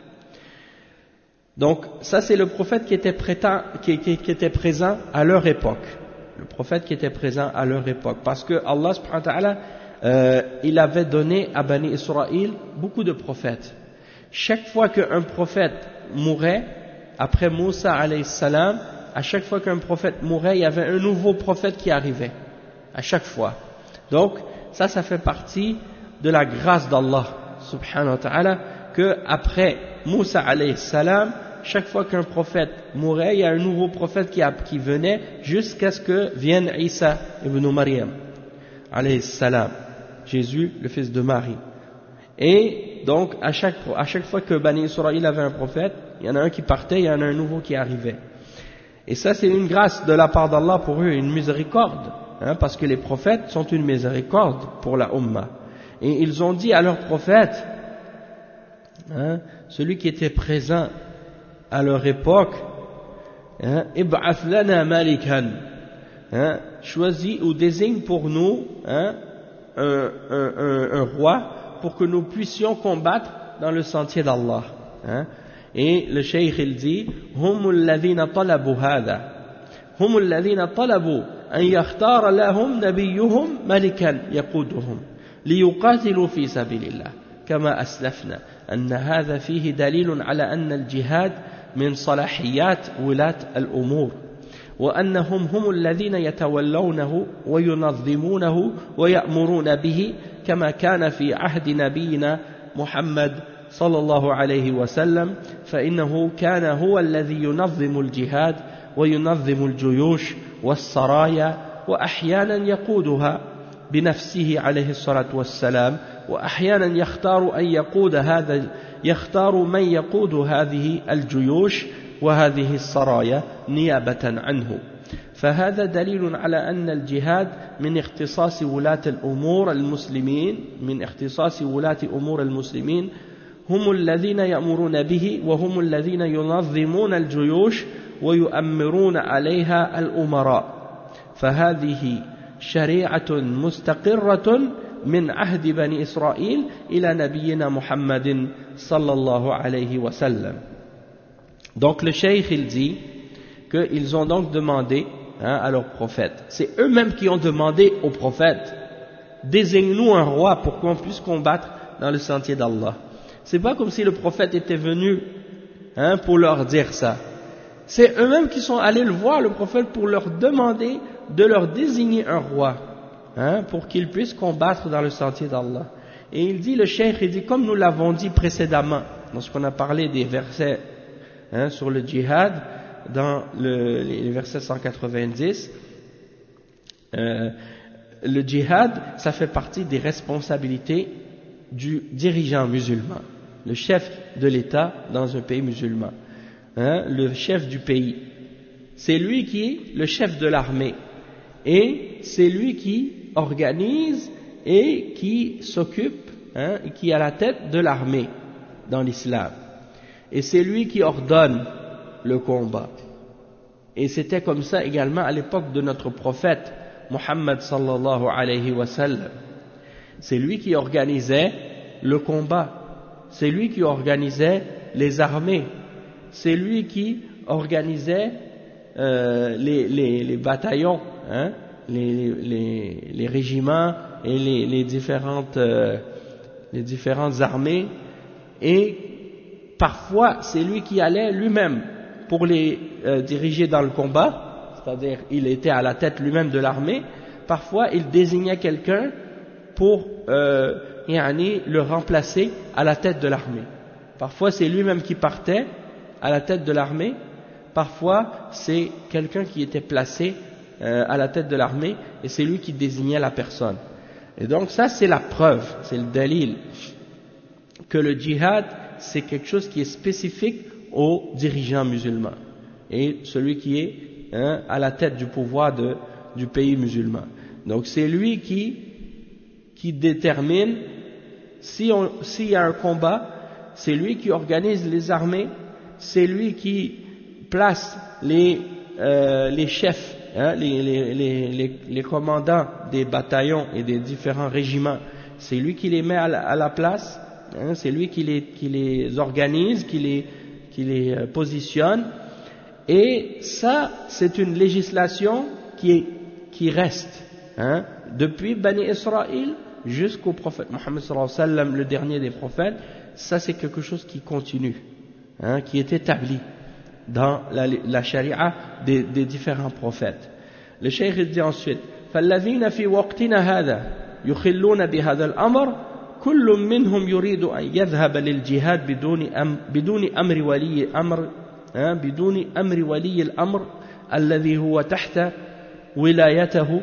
Donc ça c'est le prophète qui était, prétend, qui, qui, qui était présent à leur époque, le prophète qui était présent à leur époque, parce que Allah subhanahu wa ta'ala euh, il avait donné à Bani Israël beaucoup de prophètes. Chaque fois qu'un prophète mourait, après Moussa alayhi salam, à chaque fois qu'un prophète mourait, il y avait un nouveau prophète qui arrivait, à chaque fois. Donc ça, ça fait partie de la grâce d'Allah subhanahu wa ta'ala, que après Moussa alayhi salam, chaque fois qu'un prophète mourait, il y a un nouveau prophète qui, a, qui venait jusqu'à ce que vienne Isa ibn Maryam alayhi salam, Jésus, le fils de Marie. Et donc à chaque, à chaque fois que Bani Israël avait un prophète, il y en a un qui partait, il y en a un nouveau qui arrivait. Et ça c'est une grâce de la part d'Allah pour eux, une miséricorde, hein, parce que les prophètes sont une miséricorde pour la Ummah. Et ils ont dit à leur prophète, hein, celui qui était présent à leur époque, hein, ib'ath lana malikan, hein, choisis ou désigne pour nous hein, un, un, un, un roi pour que nous puissions combattre dans le sentier d'Allah. Hein. Et le cheikh il dit, hum alladhina talabu hadha, hum alladhina talabu an yakhtara lahum nabiyuhum malikan yaquduhum liyuqatilu fi sabilillah kama aslafna أن هذا فيه دليل على أن الجهاد من صلاحيات ولاة الأمور وأنهم هم الذين يتولونه وينظمونه ويأمرون به كما كان في عهد نبينا محمد صلى الله عليه وسلم فإنه كان هو الذي ينظم الجهاد وينظم الجيوش والسرايا وأحيانا يقودها بنفسه عليه الصلاة والسلام وأحيانا يختار أن يقود هذا يختار من يقود هذه الجيوش وهذه السرايا نيابة عنه فهذا دليل على أن الجهاد من اختصاص ولاة الأمور المسلمين من اختصاص ولاة أمور المسلمين هم الذين يأمرون به وهم الذين ينظمون الجيوش ويؤمرون عليها الأمراء فهذه شريعة مستقرة من عهد بني إسرائيل إلى نبينا محمد صلى الله عليه وسلم. Donc le cheikh il dit qu'ils ont donc demandé hein, à leur prophète, c'est eux-mêmes qui ont demandé au prophète, désigne-nous un roi pour qu'on puisse combattre dans le sentier d'Allah. C'est pas comme si le prophète était venu hein, pour leur dire ça. C'est eux-mêmes qui sont allés le voir, le prophète, pour leur demander de leur désigner un roi, hein, pour qu'ils puissent combattre dans le sentier d'Allah. Et il dit, le cheikh, il dit, comme nous l'avons dit précédemment, lorsqu'on a parlé des versets, hein, sur le djihad, dans le, les versets cent quatre-vingt-dix, euh, le djihad, ça fait partie des responsabilités du dirigeant musulman, le chef de l'État dans un pays musulman, hein, le chef du pays. C'est lui qui est le chef de l'armée et c'est lui qui organise et qui s'occupe, hein, qui est à la tête de l'armée dans l'islam. Et c'est lui qui ordonne le combat. Et c'était comme ça également à l'époque de notre prophète Muhammad sallallahu alayhi wa sallam. C'est lui qui organisait le combat, c'est lui qui organisait les armées, c'est lui qui organisait euh, les, les, les bataillons, hein, les, les, les régiments et les, les, différentes, euh, les différentes armées. Et parfois c'est lui qui allait lui-même pour les euh, diriger dans le combat, c'est-à-dire il était à la tête lui-même de l'armée. Parfois il désignait quelqu'un pour euh, yani, le remplacer à la tête de l'armée. Parfois c'est lui-même qui partait à la tête de l'armée, parfois c'est quelqu'un qui était placé euh, à la tête de l'armée et c'est lui qui désignait la personne. Et donc ça c'est la preuve, c'est le dalil que le djihad c'est quelque chose qui est spécifique aux dirigeants musulmans et celui qui est, hein, à la tête du pouvoir de, du pays musulman. Donc c'est lui qui, qui détermine si on, s'il y a un combat, c'est lui qui organise les armées, c'est lui qui place les, euh, les chefs, hein, les, les, les, les, les commandants des bataillons et des différents régiments, c'est lui qui les met à la, à la place, hein, c'est lui qui les, qui les organise, qui les, qui les positionne. Et ça, c'est une législation qui, est, qui reste, hein, depuis Bani Israël jusqu'au prophète Mohammed sallallahu alayhi wa sallam, le dernier des prophètes. Ça c'est quelque chose qui continue, hein, qui est établi dans la, la charia des, des différents prophètes. Le cheikh dit ensuite, فالذين في وقتنا هذا يخلون بهذا الأمر كل منهم يريد أن يذهب للجهاد بدون أم بدون أمر ولي أمر بدون أمر ولي الأمر الذي هو تحت ولايته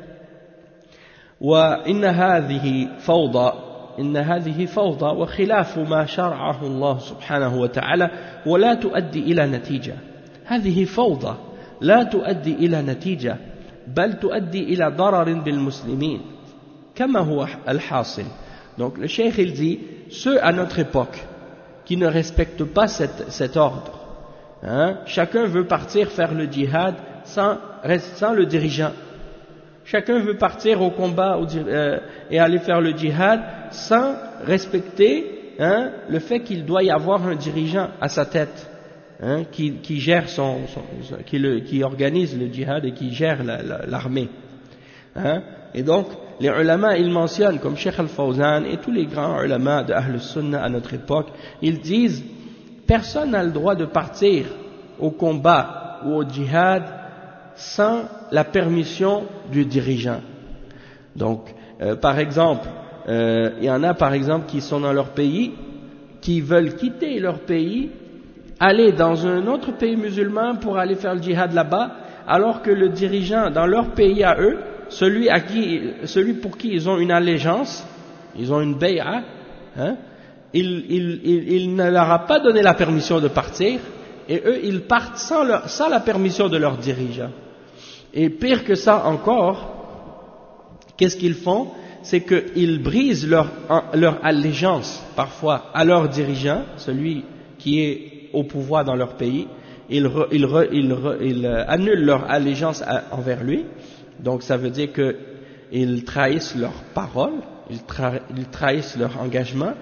وإن هذه فوضى إن هذه فوضى وخلاف ما شرعه الله سبحانه وتعالى ولا تؤدي إلى نتيجة. هذه فوضى لا تؤدي إلى نتيجة بل تؤدي إلى ضرر بالمسلمين كما هو الحاصل. Donc le cheikh il dit, ceux à notre époque qui ne respectent pas cette, cet ordre, hein, chacun veut partir faire le djihad sans, sans le dirigeant. Chacun veut partir au combat au, euh, et aller faire le djihad sans respecter, hein, le fait qu'il doit y avoir un dirigeant à sa tête, hein, qui, qui gère son, son qui, le, qui organise le djihad et qui gère la, la, l'armée. Hein. Et donc les ulama ils mentionnent, comme Cheikh Al-Fawzan et tous les grands ulama de Ahl Sunnah à notre époque, ils disent personne n'a le droit de partir au combat ou au djihad sans la permission du dirigeant. Donc, euh, par exemple, euh, il y en a par exemple qui sont dans leur pays, qui veulent quitter leur pays, aller dans un autre pays musulman pour aller faire le djihad là-bas, alors que le dirigeant dans leur pays à eux, celui, à qui, celui pour qui ils ont une allégeance, ils ont une bay'a, hein, il, il, il, il ne leur a pas donné la permission de partir, et eux ils partent sans, leur, sans la permission de leur dirigeant. Et pire que ça encore, qu'est-ce qu'ils font? C'est qu'ils brisent leur, leur allégeance parfois à leur dirigeant, celui qui est au pouvoir dans leur pays, ils, re, ils, re, ils, re, ils annulent leur allégeance à, envers lui. Donc ça veut dire qu'ils trahissent leur parole, ils, tra, ils trahissent leur engagement,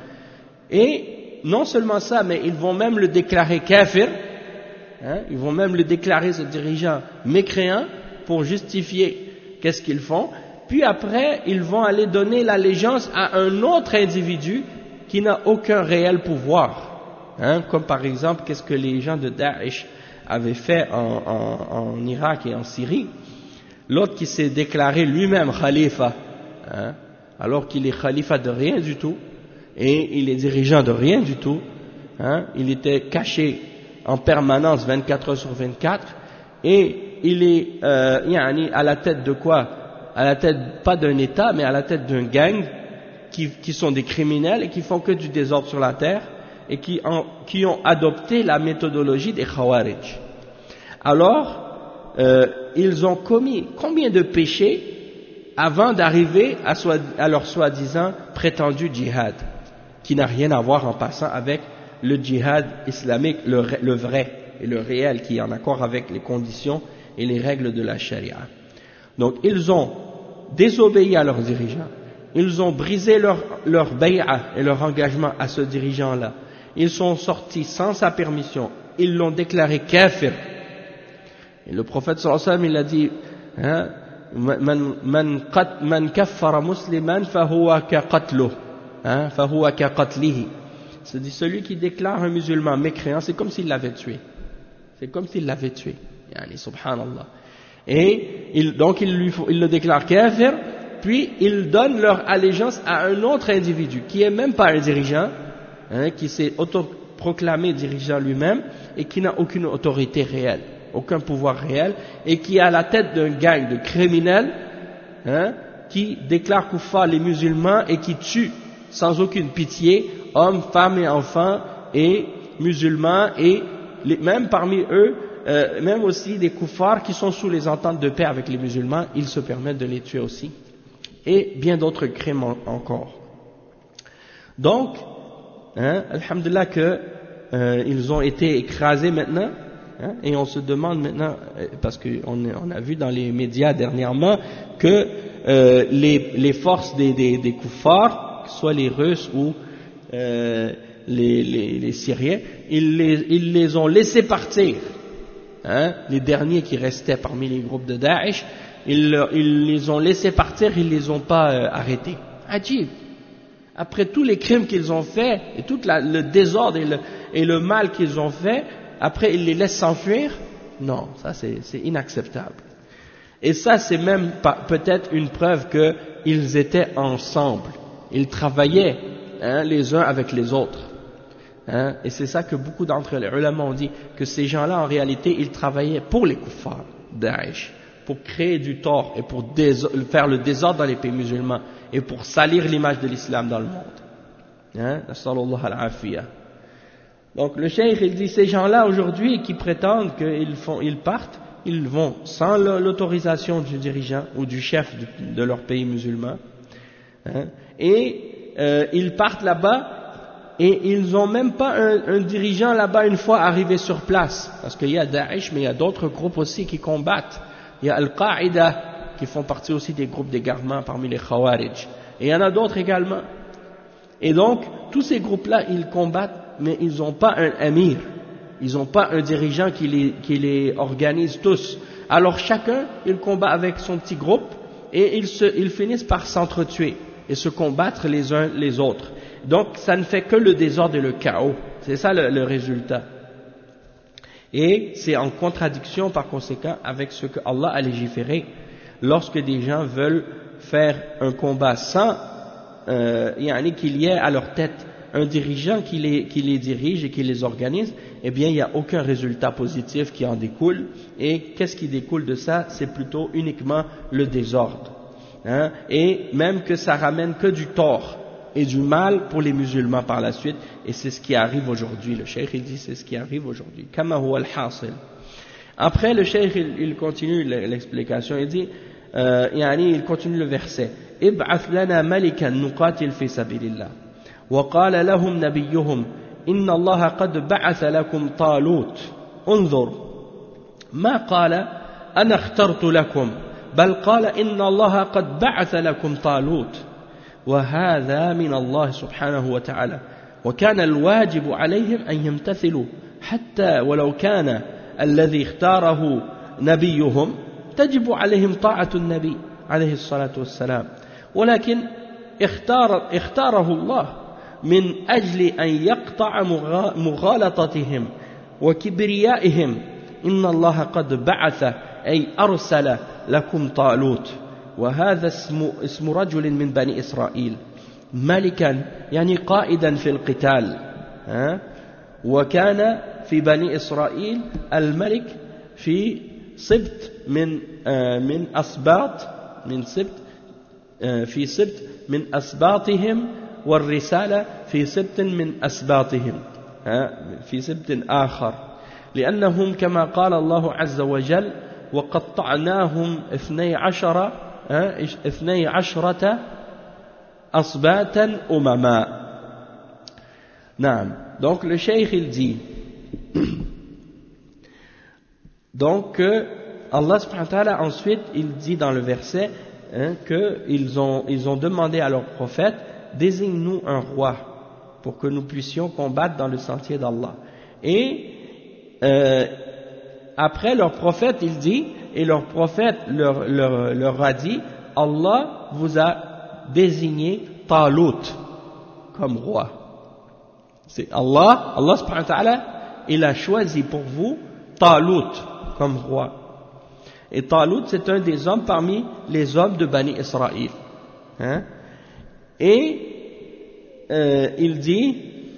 et non seulement ça, mais ils vont même le déclarer kafir, hein, ils vont même le déclarer ce dirigeant mécréant pour justifier qu'est-ce qu'ils font, puis après ils vont aller donner l'allégeance à un autre individu qui n'a aucun réel pouvoir, hein, comme par exemple qu'est-ce que les gens de Daesh avaient fait en, en, en Irak et en Syrie. L'autre qui s'est déclaré lui-même khalifa, hein, alors qu'il est khalifa de rien du tout, et il est dirigeant de rien du tout, hein, il était caché en permanence vingt-quatre heures sur vingt-quatre, et il est euh, yani, à la tête de quoi? À la tête, pas d'un État, mais à la tête d'un gang, qui, qui sont des criminels et qui font que du désordre sur la terre, et qui, en, qui ont adopté la méthodologie des Khawarij. Alors, euh, ils ont commis combien de péchés avant d'arriver à, soi, à leur soi-disant prétendu djihad, qui n'a rien à voir en passant avec le djihad islamique, le, le vrai et le réel, qui est en accord avec les conditions et les règles de la charia. Donc ils ont désobéi à leurs dirigeants, ils ont brisé leur, leur bay'a et leur engagement à ce dirigeant-là, ils sont sortis sans sa permission, ils l'ont déclaré kafir. Et le prophète sallallahu alayhi wa sallam, il a dit, hein, man, man, qat, man kaffara musliman fahuwa ka qatluh, hein, fahuwa ka qatlihi. C'est-à-dire celui qui déclare un musulman mécréant, c'est comme s'il l'avait tué. C'est comme s'il l'avait tué. Yani, subhanallah. Et il, donc il, lui, il le déclare kafir, puis il donne leur allégeance à un autre individu qui est même pas un dirigeant, hein, qui s'est autoproclamé dirigeant lui-même et qui n'a aucune autorité réelle, aucun pouvoir réel, et qui est à la tête d'un gang de criminels, hein, qui déclare kuffar les musulmans et qui tue sans aucune pitié hommes, femmes et enfants et musulmans, et les, même parmi eux, euh, même aussi des kuffars qui sont sous les ententes de paix avec les musulmans, ils se permettent de les tuer aussi, et bien d'autres crimes en, encore. Donc, hein, alhamdulillah que euh, ils ont été écrasés maintenant, hein, et on se demande maintenant, parce qu'on on a vu dans les médias dernièrement que euh, les, les forces des, des, des kuffars, que ce soit les Russes ou euh, les, les, les Syriens, ils les, ils les ont laissés partir, hein, les derniers qui restaient parmi les groupes de Daesh, ils, ils les ont laissés partir, ils les ont pas euh, arrêtés. Ajib. Après tous les crimes qu'ils ont faits, et tout la, le désordre et le, et le mal qu'ils ont fait, après ils les laissent s'enfuir? Non, ça c'est, c'est inacceptable. Et ça c'est même peut-être une preuve qu'ils étaient ensemble, ils travaillaient, hein, les uns avec les autres. Hein, et c'est ça que beaucoup d'entre les ulama ont dit, que ces gens-là en réalité ils travaillaient pour les kuffars Daesh, pour créer du tort et pour faire le désordre dans les pays musulmans et pour salir l'image de l'islam dans le monde. Hein, sallallahu al-afiyah. Donc le cheikh il dit, ces gens-là aujourd'hui qui prétendent qu'ils font, ils partent, ils vont sans l'autorisation du dirigeant ou du chef de, de leur pays musulman, hein, et euh, ils partent là-bas et ils n'ont même pas un, un dirigeant là-bas une fois arrivé sur place, parce qu'il y a Daesh mais il y a d'autres groupes aussi qui combattent, il y a Al-Qaïda qui font partie aussi des groupes d'égarement parmi les Khawarij, et il y en a d'autres également, et donc tous ces groupes-là ils combattent, mais ils n'ont pas un amir, ils n'ont pas un dirigeant qui les, qui les organise tous. Alors chacun, il combat avec son petit groupe et ils, se, ils finissent par s'entretuer et se combattre les uns les autres. Donc ça ne fait que le désordre et le chaos. C'est ça le, le résultat. Et c'est en contradiction par conséquent avec ce que Allah a légiféré lorsque des gens veulent faire un combat sans euh, yani qu'il y ait à leur tête un dirigeant qui les, qui les dirige et qui les organise, eh bien il n'y a aucun résultat positif qui en découle. Et qu'est-ce qui découle de ça? C'est plutôt uniquement le désordre, hein, et même que ça ramène que du tort et du mal pour les musulmans par la suite, et c'est ce qui arrive aujourd'hui. Le cheikh il dit c'est ce qui arrive aujourd'hui. Kama huwa al-hasil. Après le cheikh il, il continue l'explication, il dit euh, yani, il continue le verset, ib'ath lana malikan nuqatil fi sabilillah. وقال لهم نبيهم إن الله قد بعث لكم طالوت انظر ما قال أنا اخترت لكم بل قال إن الله قد بعث لكم طالوت وهذا من الله سبحانه وتعالى وكان الواجب عليهم أن يمتثلوا حتى ولو كان الذي اختاره نبيهم تجب عليهم طاعة النبي عليه الصلاة والسلام ولكن اختار اختاره الله من أجل أن يقطع مغالطتهم وكبريائهم إن الله قد بعث أي أرسل لكم طالوت وهذا اسم, اسم رجل من بني إسرائيل ملكا يعني قائدا في القتال ها؟ وكان في بني إسرائيل الملك في سبت من آه من أسباط من سبت آه في سبت من أسباطهم والرسالة في سبت من أسباطهم ها؟ في سبت آخر لأنهم كما قال الله عز وجل وقطعناهم اثني عشر ها؟ اثني عشرة أسباطا أمما. نعم. Donc le cheikh il dit donc euh, Allah subhanahu wa ta'ala ensuite il dit dans le verset hein, qu'ils ont, ils ont demandé à leur prophète désigne-nous un roi pour que nous puissions combattre dans le sentier d'Allah. Et euh, après leur prophète il dit et leur prophète leur, leur, leur a dit Allah vous a désigné Talut comme roi. C'est Allah, Allah subhanahu wa ta'ala, il a choisi pour vous Talut comme roi. Et Talut, c'est un des hommes parmi les hommes de Bani Israël. Hein? Et euh, il dit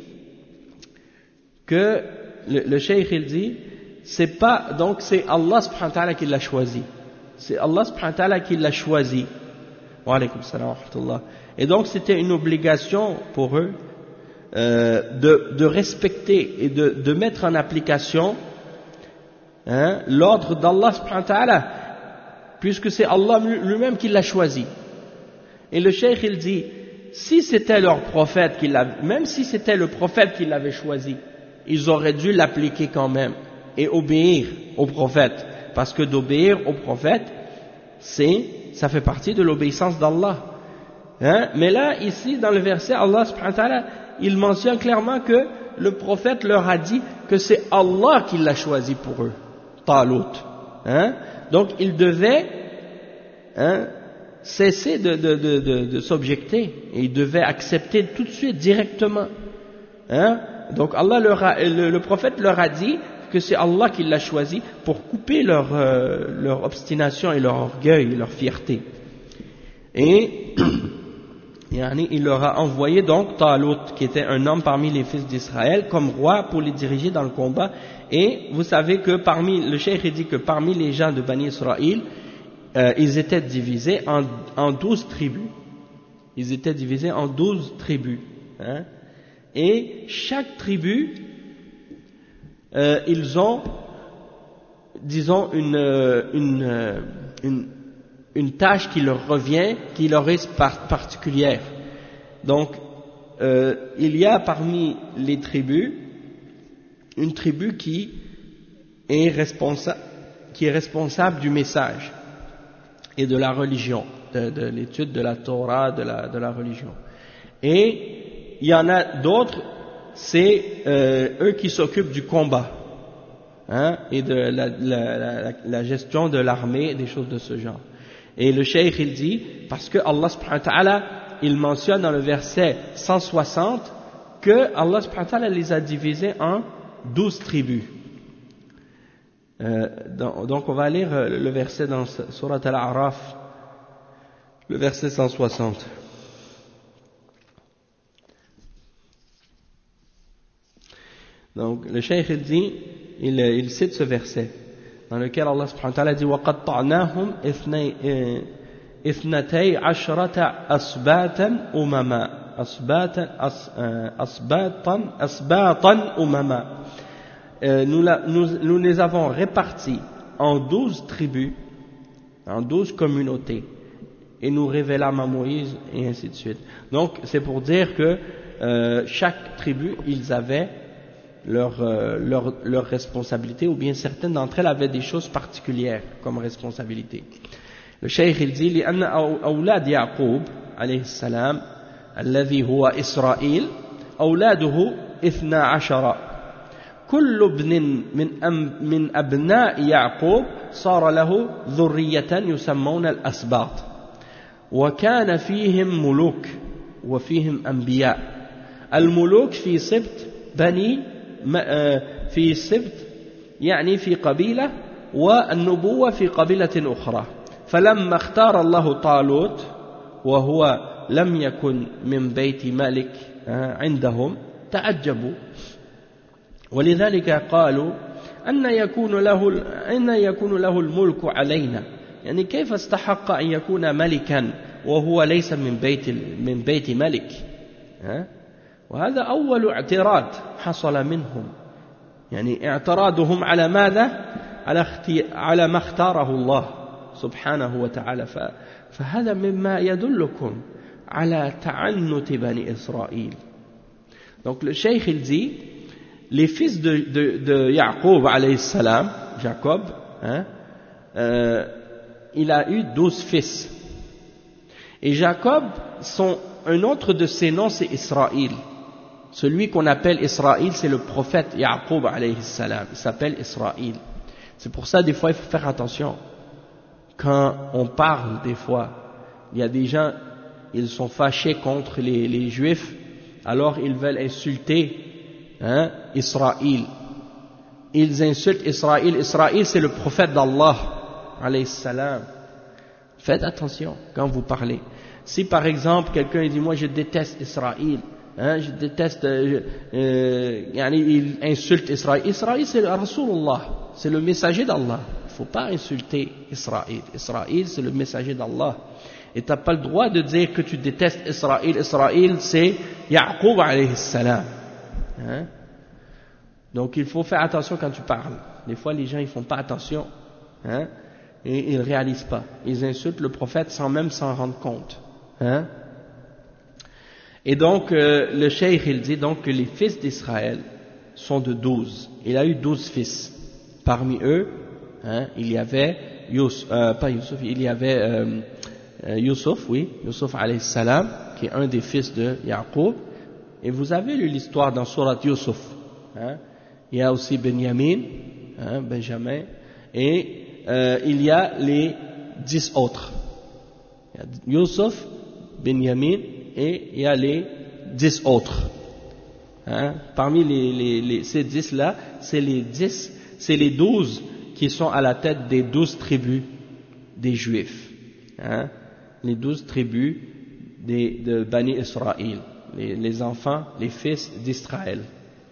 que le, le cheikh il dit, c'est pas donc c'est Allah subhanahu wa ta'ala qui l'a choisi. C'est Allah subhanahu wa ta'ala qui l'a choisi. Wa alaykum salam wa rahmatullah. Et donc c'était une obligation pour eux. Euh, de, de respecter et de, de mettre en application hein, l'ordre d'Allah subhanahu wa ta'ala puisque c'est Allah lui-même qui l'a choisi. Et le cheikh il dit si c'était leur prophète qui l'avait, même si c'était le prophète qui l'avait choisi, ils auraient dû l'appliquer quand même et obéir au prophète parce que d'obéir au prophète c'est, ça fait partie de l'obéissance d'Allah hein. Mais là ici dans le verset Allah subhanahu wa ta'ala il mentionne clairement que le prophète leur a dit que c'est Allah qui l'a choisi pour eux, Talut. Hein? Donc ils devaient hein, cesser de, de, de, de, de s'objecter et ils devaient accepter tout de suite directement. Hein? Donc Allah leur a, le, le prophète leur a dit que c'est Allah qui l'a choisi pour couper leur, euh, leur obstination et leur orgueil et leur fierté. Et il leur a envoyé donc Talut, qui était un homme parmi les fils d'Israël, comme roi pour les diriger dans le combat. Et vous savez que parmi, le cheikh dit que parmi les gens de Bani Israël, euh, ils étaient divisés en, en douze tribus. Ils étaient divisés en douze tribus. Hein. Et chaque tribu, euh, ils ont, disons, une, une, une une tâche qui leur revient, qui leur est particulière. Donc, euh, il y a parmi les tribus, une tribu qui est responsable, qui est responsable du message et de la religion, de, de l'étude de la Torah, de la, de la religion. Et il y en a d'autres, c'est euh, eux qui s'occupent du combat, hein, et de la, la, la, la gestion de l'armée, des choses de ce genre. Et le cheikh il dit, parce que Allah subhanahu wa ta'ala, il mentionne dans le verset cent soixante que Allah subhanahu wa ta'ala les a divisés en douze tribus. Euh, donc, donc on va lire le verset dans Surat Al-A'raf, le verset cent soixante. Donc le cheikh il dit, il, il cite ce verset dans lequel Allah subhanahu wa ta'ala dit وَقَطَّعْنَاهُمْ اثْنَتَيْ عَشْرَةَ أَسْبَاطًا أُمَمًا أَسْبَاطًا أَسْبَاطًا أُمَمًا. Nous, nous, nous les avons répartis en douze tribus, en douze communautés, et nous révélâmes à Moïse, et ainsi de suite. Donc c'est pour dire que euh, chaque tribu, ils avaient leur, euh, leur, leur responsabilité, ou bien certaines d'entre elles avaient des choses particulières comme responsabilité. Le cheikh il dit لأن أولاد يعقوب عليه السلام الذي هو إسرائيل أولاده اثنا عشر كل ابن من أم من أبناء يعقوب صار له ذرية يسمون الأسباط وكان فيهم ملوك وفيهم أنبياء الملوك في سبط بني في سبط يعني في قبيلة والنبوة في قبيلة أخرى فلما اختار الله طالوت وهو لم يكن من بيت ملك عندهم تعجبوا ولذلك قالوا أن يكون له أن يكون له الملك علينا يعني كيف استحق أن يكون ملكا وهو ليس من بيت من بيت ملك وهذا أول اعتراض حصل منهم يعني اعتراضهم على ماذا على على ما اختاره الله سبحانه وتعالى فهذا مما يدلكم على تعنت بني إسرائيل. Donc le cheikh il dit les fils de, de, de Yaqub alayhi salam, Jacob, hein, euh, il a eu douze fils. Et Jacob, son, un autre de ses noms c'est Israël. Celui qu'on appelle Israël, c'est le prophète Yaqub alayhi salam. Il s'appelle Israël. C'est pour ça des fois il faut faire attention. Quand on parle des fois, il y a des gens, ils sont fâchés contre les, les juifs, alors ils veulent insulter hein, Israël. Ils insultent Israël. Israël, c'est le prophète d'Allah, alayhi salam. Faites attention quand vous parlez. Si par exemple quelqu'un dit moi je déteste Israël, hein, je déteste, euh, euh, il insulte Israël. Israël, c'est le Rasulullah, c'est le messager d'Allah. Il ne faut pas insulter Israël. Israël, c'est le messager d'Allah. Et tu n'as pas le droit de dire que tu détestes Israël. Israël, c'est Yaqub alayhi salam. Hein? Donc il faut faire attention quand tu parles. Des fois les gens ils font pas attention, hein? Et ils ne réalisent pas. Ils insultent le prophète sans même s'en rendre compte. Hein? Et donc euh, le cheikh il dit donc que les fils d'Israël sont de douze. Il a eu douze fils. Parmi eux, hein, il y avait Yus, euh, pas Yusuf, il y avait euh, euh, Yusuf, oui, Yusuf alayhi salam, qui est un des fils de Yaqub. Et vous avez lu l'histoire dans Surat Yusuf. Hein? Il y a aussi Benjamin, hein, Benjamin, et euh, il y a les dix autres. Il y a Yusuf, Benjamin, et il y a les dix autres. Hein? Parmi les, les, les, ces dix-là, c'est les dix, c'est les douze qui sont à la tête des douze tribus des Juifs. Hein? Les douze tribus des, de Bani Israël. Les, les enfants, les fils d'Israël.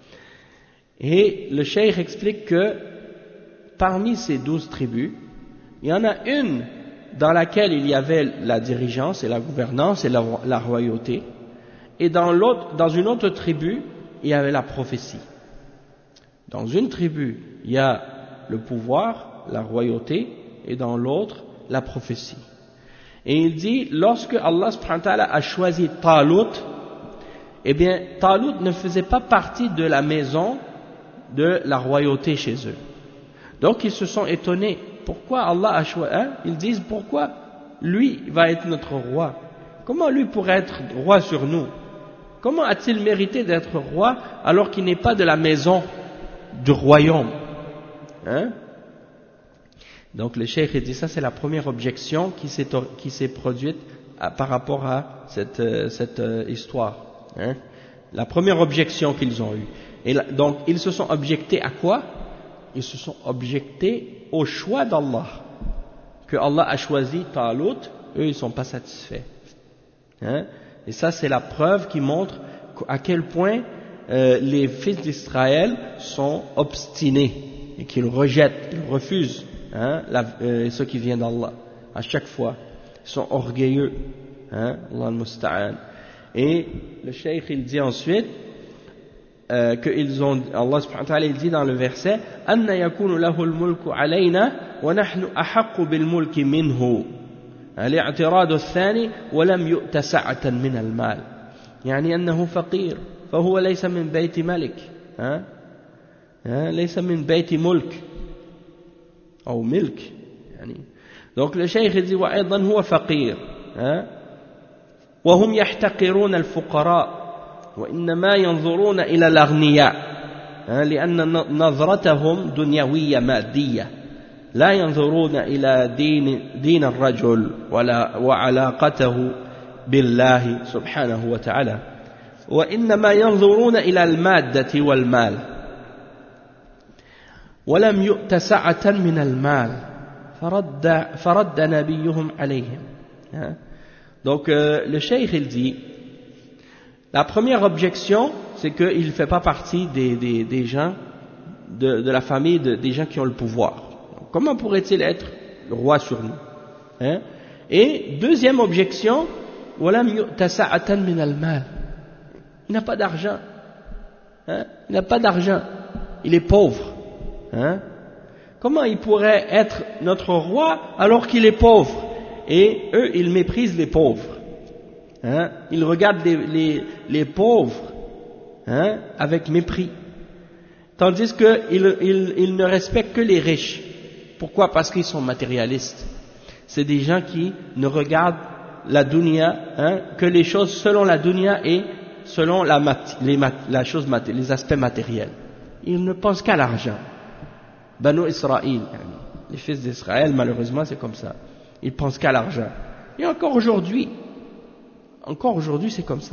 Et le cheikh explique que parmi ces douze tribus, il y en a une dans laquelle il y avait la dirigeance et la gouvernance et la, la royauté, et dans, l'autre, dans une autre tribu, il y avait la prophétie. Dans une tribu, il y a le pouvoir, la royauté, et dans l'autre, la prophétie. Et il dit, lorsque Allah subhanahu wa ta'ala a choisi Talut, eh bien, Talut ne faisait pas partie de la maison de la royauté chez eux. Donc, ils se sont étonnés. Pourquoi Allah a choisi, hein? Ils disent, pourquoi lui va être notre roi? Comment lui pourrait être roi sur nous? Comment a-t-il mérité d'être roi alors qu'il n'est pas de la maison du royaume? Hein? Donc, le cheikh dit, ça c'est la première objection qui s'est, qui s'est produite à, par rapport à cette, euh, cette euh, histoire. Hein? La première objection qu'ils ont eue. Et là, donc, ils se sont objectés à quoi? Ils se sont objectés au choix d'Allah. Que Allah a choisi Talut, eux ils ne sont pas satisfaits. Hein? Et ça c'est la preuve qui montre à quel point euh, les fils d'Israël sont obstinés et qu'ils rejettent, ils refusent hein, la, euh, ce qui vient d'Allah. À chaque fois, ils sont orgueilleux. Hein? Allah al-Musta'an. Et le cheikh il dit ensuite euh, que ils ont, Allah subhanahu wa ta'ala il dit dans le verset anna yakunu lahu al-mulku alayna wa nahnu ahaqqu bil mulki minhu الاعتراض الثاني ولم يؤت سعة من المال يعني أنه فقير فهو ليس من بيت ملك ها ليس من بيت ملك أو ملك يعني donc le cheikh dit وأيضا هو فقير ها وهم يحتقرون الفقراء وإنما ينظرون إلى الأغنياء لأن نظرتهم دنيوية مادية لا ينظرون إلى دين, دين الرجل ولا وعلاقته بالله سبحانه وتعالى وإنما ينظرون إلى المادة والمال ولم يؤت سعة من المال فرد, فرد نبيهم عليهم. Donc euh, le cheikh il dit, la première objection c'est qu'il ne fait pas partie des, des, des gens de, de la famille de, des gens qui ont le pouvoir. Donc, comment pourrait-il être le roi sur nous, hein? Et deuxième objection, وَلَمْ يُؤْتَ سَعَةً مِنَ الْمَالِ, il n'a pas d'argent, hein? Il n'a pas d'argent, il est pauvre, hein? Comment il pourrait être notre roi alors qu'il est pauvre? Et eux, ils méprisent les pauvres, hein? Ils regardent les, les, les pauvres, hein, avec mépris, tandis qu'ils ils, ils ne respectent que les riches. Pourquoi? Parce qu'ils sont matérialistes. C'est des gens qui ne regardent la dunya, hein, que les choses selon la dunya et selon la, mat, les, mat, la chose, les aspects matériels. Ils ne pensent qu'à l'argent. Banu Israël, les fils d'Israël, malheureusement, c'est comme ça. Ils pensent qu'à l'argent. Et encore aujourd'hui, encore aujourd'hui, c'est comme ça.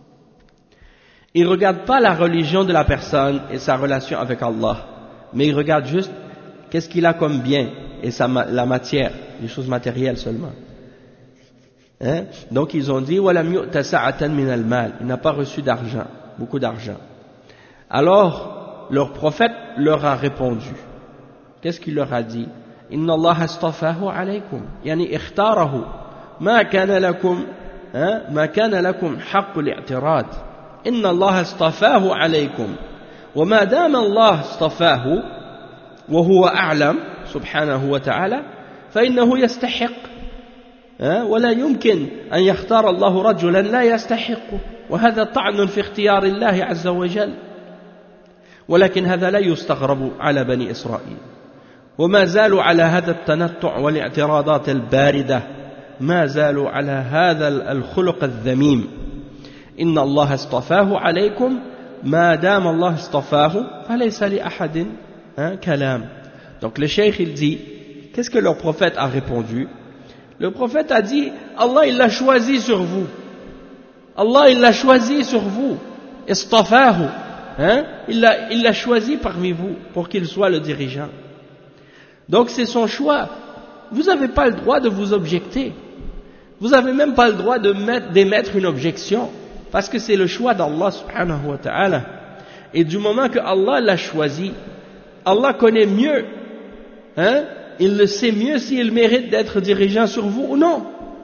Ils ne regardent pas la religion de la personne et sa relation avec Allah, mais ils regardent juste qu'est-ce qu'il a comme bien et sa, la matière, les choses matérielles seulement. Hein? Donc ils ont dit وَلَمْ يُؤْتَ سَعَةً مِنَ الْمَالِ, il n'a pas reçu d'argent, beaucoup d'argent. Alors leur prophète leur a répondu. Qu'est-ce qu'il leur a dit? إِنَّ اللَّهَ اصْطَفَاهُ عَلَيْكُمْ يعني اختاره ما كان لكم ما كان لكم حق الاعتراض إن الله اصطفاه عليكم وما دام الله اصطفاه وهو أعلم سبحانه وتعالى فإنه يستحق ولا يمكن أن يختار الله رجلا لا يستحقه وهذا طعن في اختيار الله عز وجل ولكن هذا لا يستغرب على بني إسرائيل وما زالوا على هذا التنطع والاعتراضات الباردة ما زالوا على هذا الخلق الذميم إن الله اصطفاه عليكم ما دام الله اصطفاه فليس لأحد كلام. Donc le cheikh il dit, qu'est-ce que leur prophète a répondu? Le prophète a dit, Allah il l'a choisi sur vous, Allah il l'a choisi sur vous, istafahu, hein? il l'a il l'a choisi parmi vous pour qu'il soit le dirigeant. Donc c'est son choix. Vous n'avez pas le droit de vous objecter. Vous n'avez même pas le droit de mettre, d'émettre une objection, parce que c'est le choix d'Allah subhanahu wa ta'ala. Et du moment que Allah l'a choisi, Allah connaît mieux, hein, il le sait mieux s'il mérite d'être dirigeant sur vous ou non.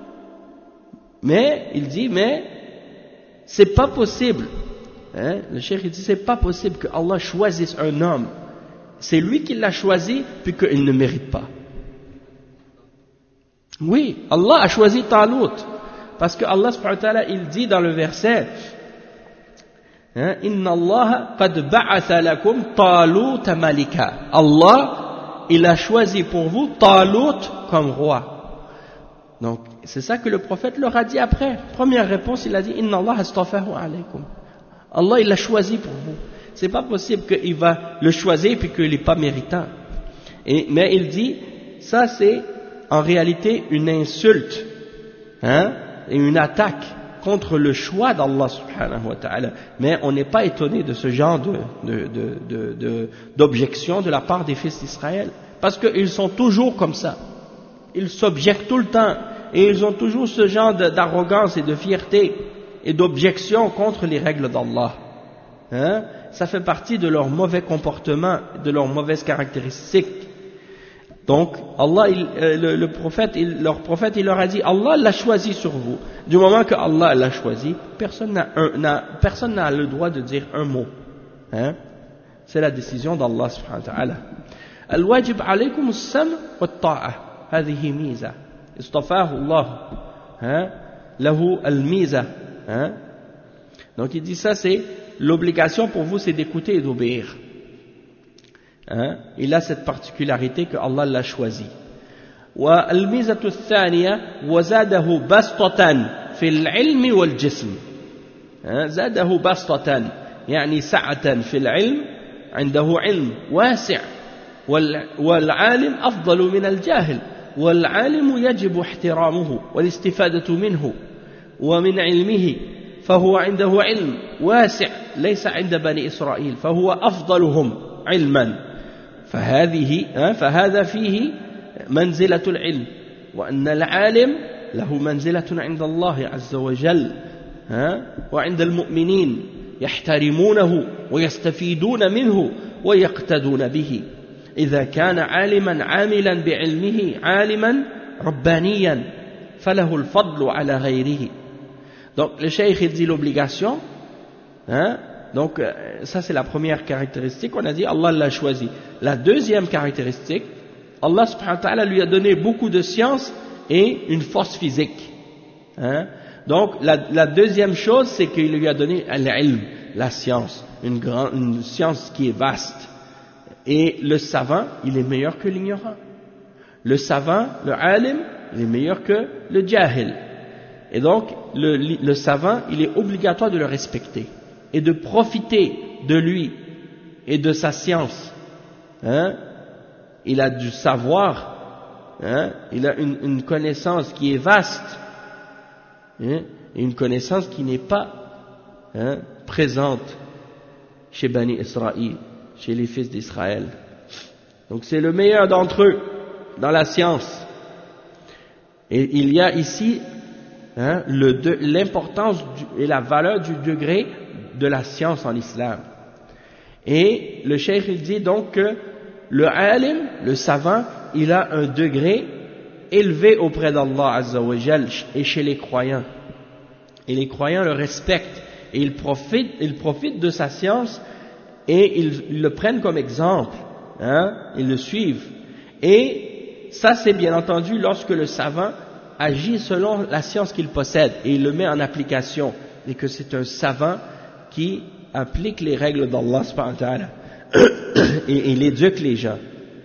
Mais, il dit, mais, c'est pas possible, hein, le cheikh il dit, c'est pas possible que Allah choisisse un homme, c'est lui qui l'a choisi, puis qu'il ne mérite pas. Oui, Allah a choisi Talut, parce que Allah subhanahu wa ta'ala, il dit dans le verset, hein, Inna Allah qad ba'atha lakum Talut malika. Allah, il a choisi pour vous Talut comme roi. Donc, c'est ça que le prophète leur a dit après. Première réponse, il a dit, Inna Allah astafahu alaykum. Allah, il l'a choisi pour vous. C'est pas possible qu'il va le choisir puis qu'il n'est pas méritant. Et, mais il dit, ça c'est en réalité une insulte, hein, et une attaque contre le choix d'Allah subhanahu wa ta'ala. Mais on n'est pas étonné de ce genre de, de, de, de, de, d'objection de la part des fils d'Israël, parce qu'ils sont toujours comme ça. Ils s'objectent tout le temps, et ils ont toujours ce genre de, d'arrogance et de fierté et d'objection contre les règles d'Allah. Hein? Ça fait partie de leur mauvais comportement, de leurs mauvaises caractéristiques. Donc, Allah, il, euh, le, le prophète, il, leur prophète, il leur a dit, Allah l'a choisi sur vous. Du moment que Allah l'a choisi, personne n'a, un, n'a, personne n'a le droit de dire un mot. Hein? C'est la décision d'Allah subhanahu wa ta'ala. Al-wajib alaykum as-sam wa at-ta'a. Hadhihi miza. Istafahu Allah. Lahu al-miza. Donc il dit ça, c'est l'obligation pour vous, c'est d'écouter et d'obéir. Hein? Il a cette particularité que Allah l'a choisi. والميزة الثانية وزاده بسطة في العلم والجسم. زاده بسطة يعني سعة في العلم، عنده علم واسع، والعالم أفضل من الجاهل، والعالم يجب احترامه والاستفادة منه ومن علمه، فهو عنده علم واسع ليس عند بني إسرائيل فهو أفضلهم علما فهذه فهذا فيه منزلة العلم وأن العالم له منزلة عند الله عز وجل وعند المؤمنين يحترمونه ويستفيدون منه ويقتدون به إذا كان عالما عاملا بعلمه عالما ربانيا فله الفضل على غيره. Donc le cheikh il dit l'obligation, hein, donc ça c'est la première caractéristique, on a dit Allah l'a choisi. La deuxième caractéristique, Allah subhanahu wa ta'ala lui a donné beaucoup de science et une force physique, hein. Donc la, la deuxième chose c'est qu'il lui a donné l'ilm, la science, une, grande, une science qui est vaste. Et le savant, il est meilleur que l'ignorant. Le savant, le alim, il est meilleur que le jahil. Et donc, le, le savant, il est obligatoire de le respecter et de profiter de lui et de sa science. Hein? Il a du savoir, hein? Il a une, une connaissance qui est vaste, hein? Et une connaissance qui n'est pas, hein, présente chez Bani Israël, chez les fils d'Israël. Donc c'est le meilleur d'entre eux dans la science. Et il y a ici, hein, l'importance et la valeur du degré de la science en islam. Et le cheikh il dit donc que le alim, le savant, il a un degré élevé auprès d'Allah Azza wa Jal et chez les croyants. Et les croyants le respectent et ils profitent, ils profitent de sa science et ils, ils le prennent comme exemple, hein, ils le suivent. Et ça c'est bien entendu lorsque le savant agit selon la science qu'il possède et il le met en application et que c'est un savant qui applique les règles d'Allah subhanahu wa ta'ala et il éduque les gens.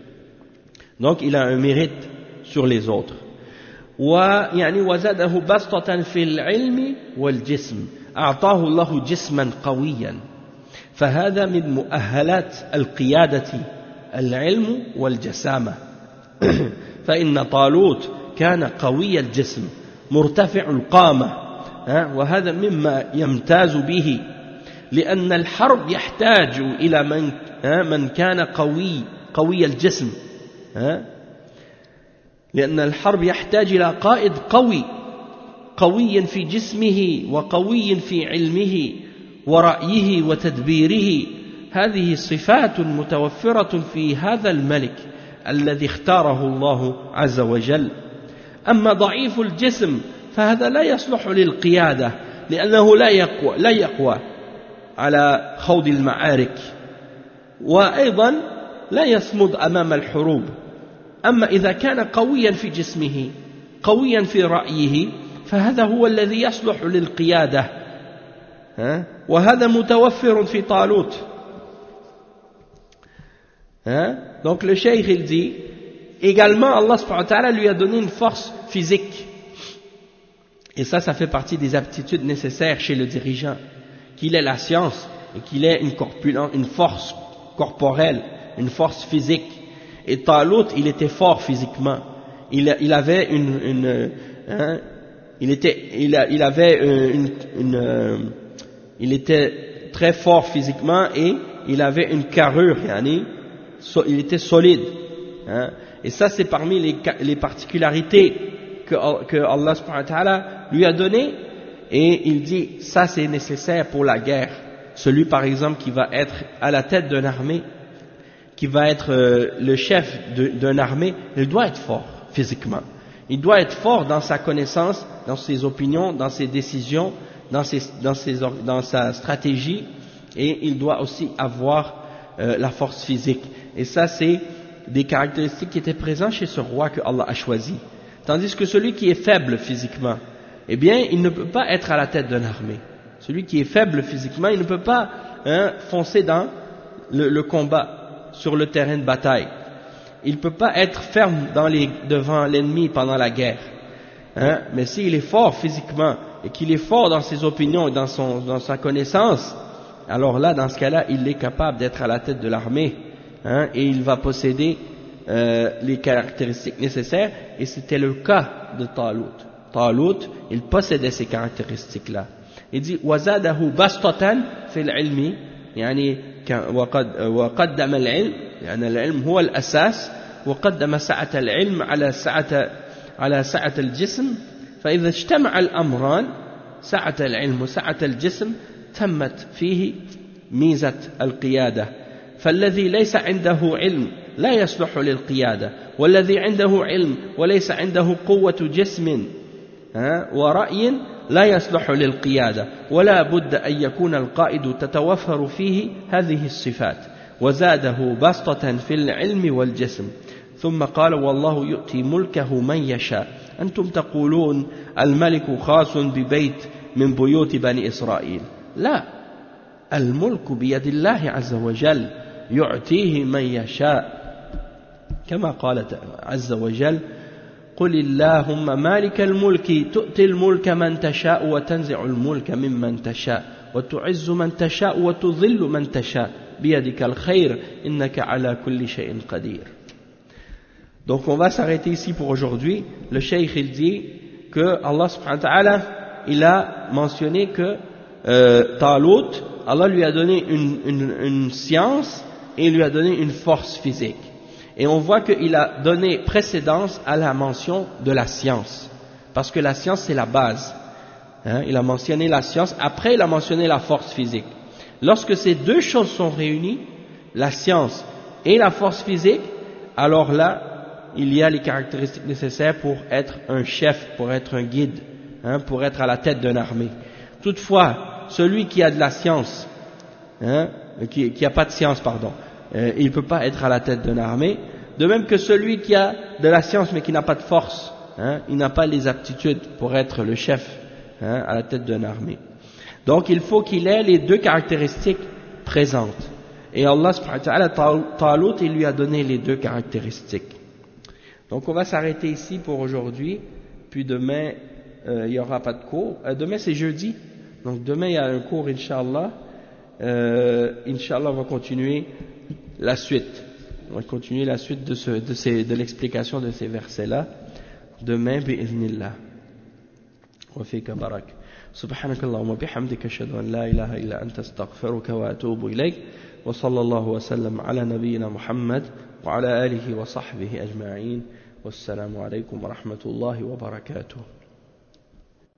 Donc il a un mérite sur les autres. ويعني وزاده بسطة في العلم والجسم أعطاه الله جسما قويا فهذا من مؤهلات القيادة العلم والجسامة فإن طالوت كان قوي الجسم مرتفع القامة وهذا مما يمتاز به لأن الحرب يحتاج إلى من من كان قوي قوي الجسم لأن الحرب يحتاج إلى قائد قوي قوي في جسمه وقوي في علمه ورأيه وتدبيره هذه صفات متوفرة في هذا الملك الذي اختاره الله عز وجل أما ضعيف الجسم فهذا لا يصلح للقيادة لأنه لا يقوى, لا يقوى على خوض المعارك وأيضا لا يصمد أمام الحروب أما إذا كان قويا في جسمه قويا في رأيه فهذا هو الذي يصلح للقيادة وهذا متوفر في طالوت. Donc le cheikh il dit également Allah subhanahu wa ta'ala lui a donné une force physique et ça ça fait partie des aptitudes nécessaires chez le dirigeant, qu'il ait la science et qu'il ait une corpulence, une force corporelle, une force physique. Et Talut, il était fort physiquement. Il, il avait une, une hein, il était, il, a, il avait une, une euh, il était très fort physiquement et il avait une carrure, yani, so, il était solide. Hein, et ça, c'est parmi les, les particularités que, que Allah subhanahu wa ta'ala lui a donné. Et il dit, ça c'est nécessaire pour la guerre. Celui, par exemple, qui va être à la tête d'une armée, qui va être euh, le chef d'une armée, il doit être fort physiquement. Il doit être fort dans sa connaissance, dans ses opinions, dans ses décisions, dans, ses, dans, ses, dans sa stratégie, et il doit aussi avoir euh, la force physique. Et ça, c'est des caractéristiques qui étaient présentes chez ce roi que Allah a choisi. Tandis que celui qui est faible physiquement, eh bien, il ne peut pas être à la tête d'une armée. Celui qui est faible physiquement, il ne peut pas hein, foncer dans le, le combat, sur le terrain de bataille. Il ne peut pas être ferme dans les, devant l'ennemi pendant la guerre. Hein? Mais s'il est fort physiquement et qu'il est fort dans ses opinions et dans, son, dans sa connaissance, alors là, dans ce cas-là, il est capable d'être à la tête de l'armée hein? Et il va posséder euh, les caractéristiques nécessaires. Et c'était le cas de Talut. Talut, il possédait ces caractéristiques-là. Il dit وزاده بسطة في العلم يعني وقد وقدم العلم لأن العلم هو الأساس وقدم سعة العلم على سعة على سعة الجسم فإذا اجتمع الأمران سعة العلم وسعة الجسم تمت فيه ميزة القيادة فالذي ليس عنده علم لا يصلح للقيادة والذي عنده علم وليس عنده قوة جسم ورأي لا يصلح للقيادة ولا بد أن يكون القائد تتوفر فيه هذه الصفات وزاده بسطة في العلم والجسم ثم قال والله يؤتي ملكه من يشاء أنتم تقولون الملك خاص ببيت من بيوت بني إسرائيل لا الملك بيد الله عز وجل يعطيه من يشاء كما قال عز وجل قل اللهم مالك الملك تؤتي الملك من تشاء وتنزع الملك ممن تشاء وتعز من تشاء وتذل من تشاء بيدك الخير إنك على كل شيء قدير. Donc on va s'arrêter ici pour aujourd'hui. Le cheikh il dit que Allah subhanahu wa ta'ala il a mentionné que euh, Talut, Allah lui a donné une, une, une science et il lui a donné une force physique. Et on voit qu'il a donné précédence à la mention de la science. Parce que la science c'est la base. Hein, il a mentionné la science, après il a mentionné la force physique. Lorsque ces deux choses sont réunies, la science et la force physique, alors là, il y a les caractéristiques nécessaires pour être un chef, pour être un guide, hein, pour être à la tête d'une armée. Toutefois, celui qui a de la science, hein, qui n'a pas de science, pardon, euh, il ne peut pas être à la tête d'une armée, de même que celui qui a de la science mais qui n'a pas de force, hein, il n'a pas les aptitudes pour être le chef, hein, à la tête d'une armée. Donc il faut qu'il ait les deux caractéristiques présentes. Et Allah subhanahu wa ta'ala, Talut, il lui a donné les deux caractéristiques. Donc on va s'arrêter ici pour aujourd'hui, puis demain euh, il n'y aura pas de cours. Euh, demain c'est jeudi, donc demain il y a un cours Inch'Allah. Euh, Inch'Allah on va continuer la suite. On va continuer la suite de, ce, de, ces, de l'explication de ces versets-là. Demain, bi'idhnillah. Wa fika barak. سبحانك اللهم وبحمدك أشهد أن لا إله إلا أنت أستغفرك وأتوب إليك وصلى الله وسلم على نبينا محمد وعلى آله وصحبه أجمعين والسلام عليكم ورحمة الله وبركاته.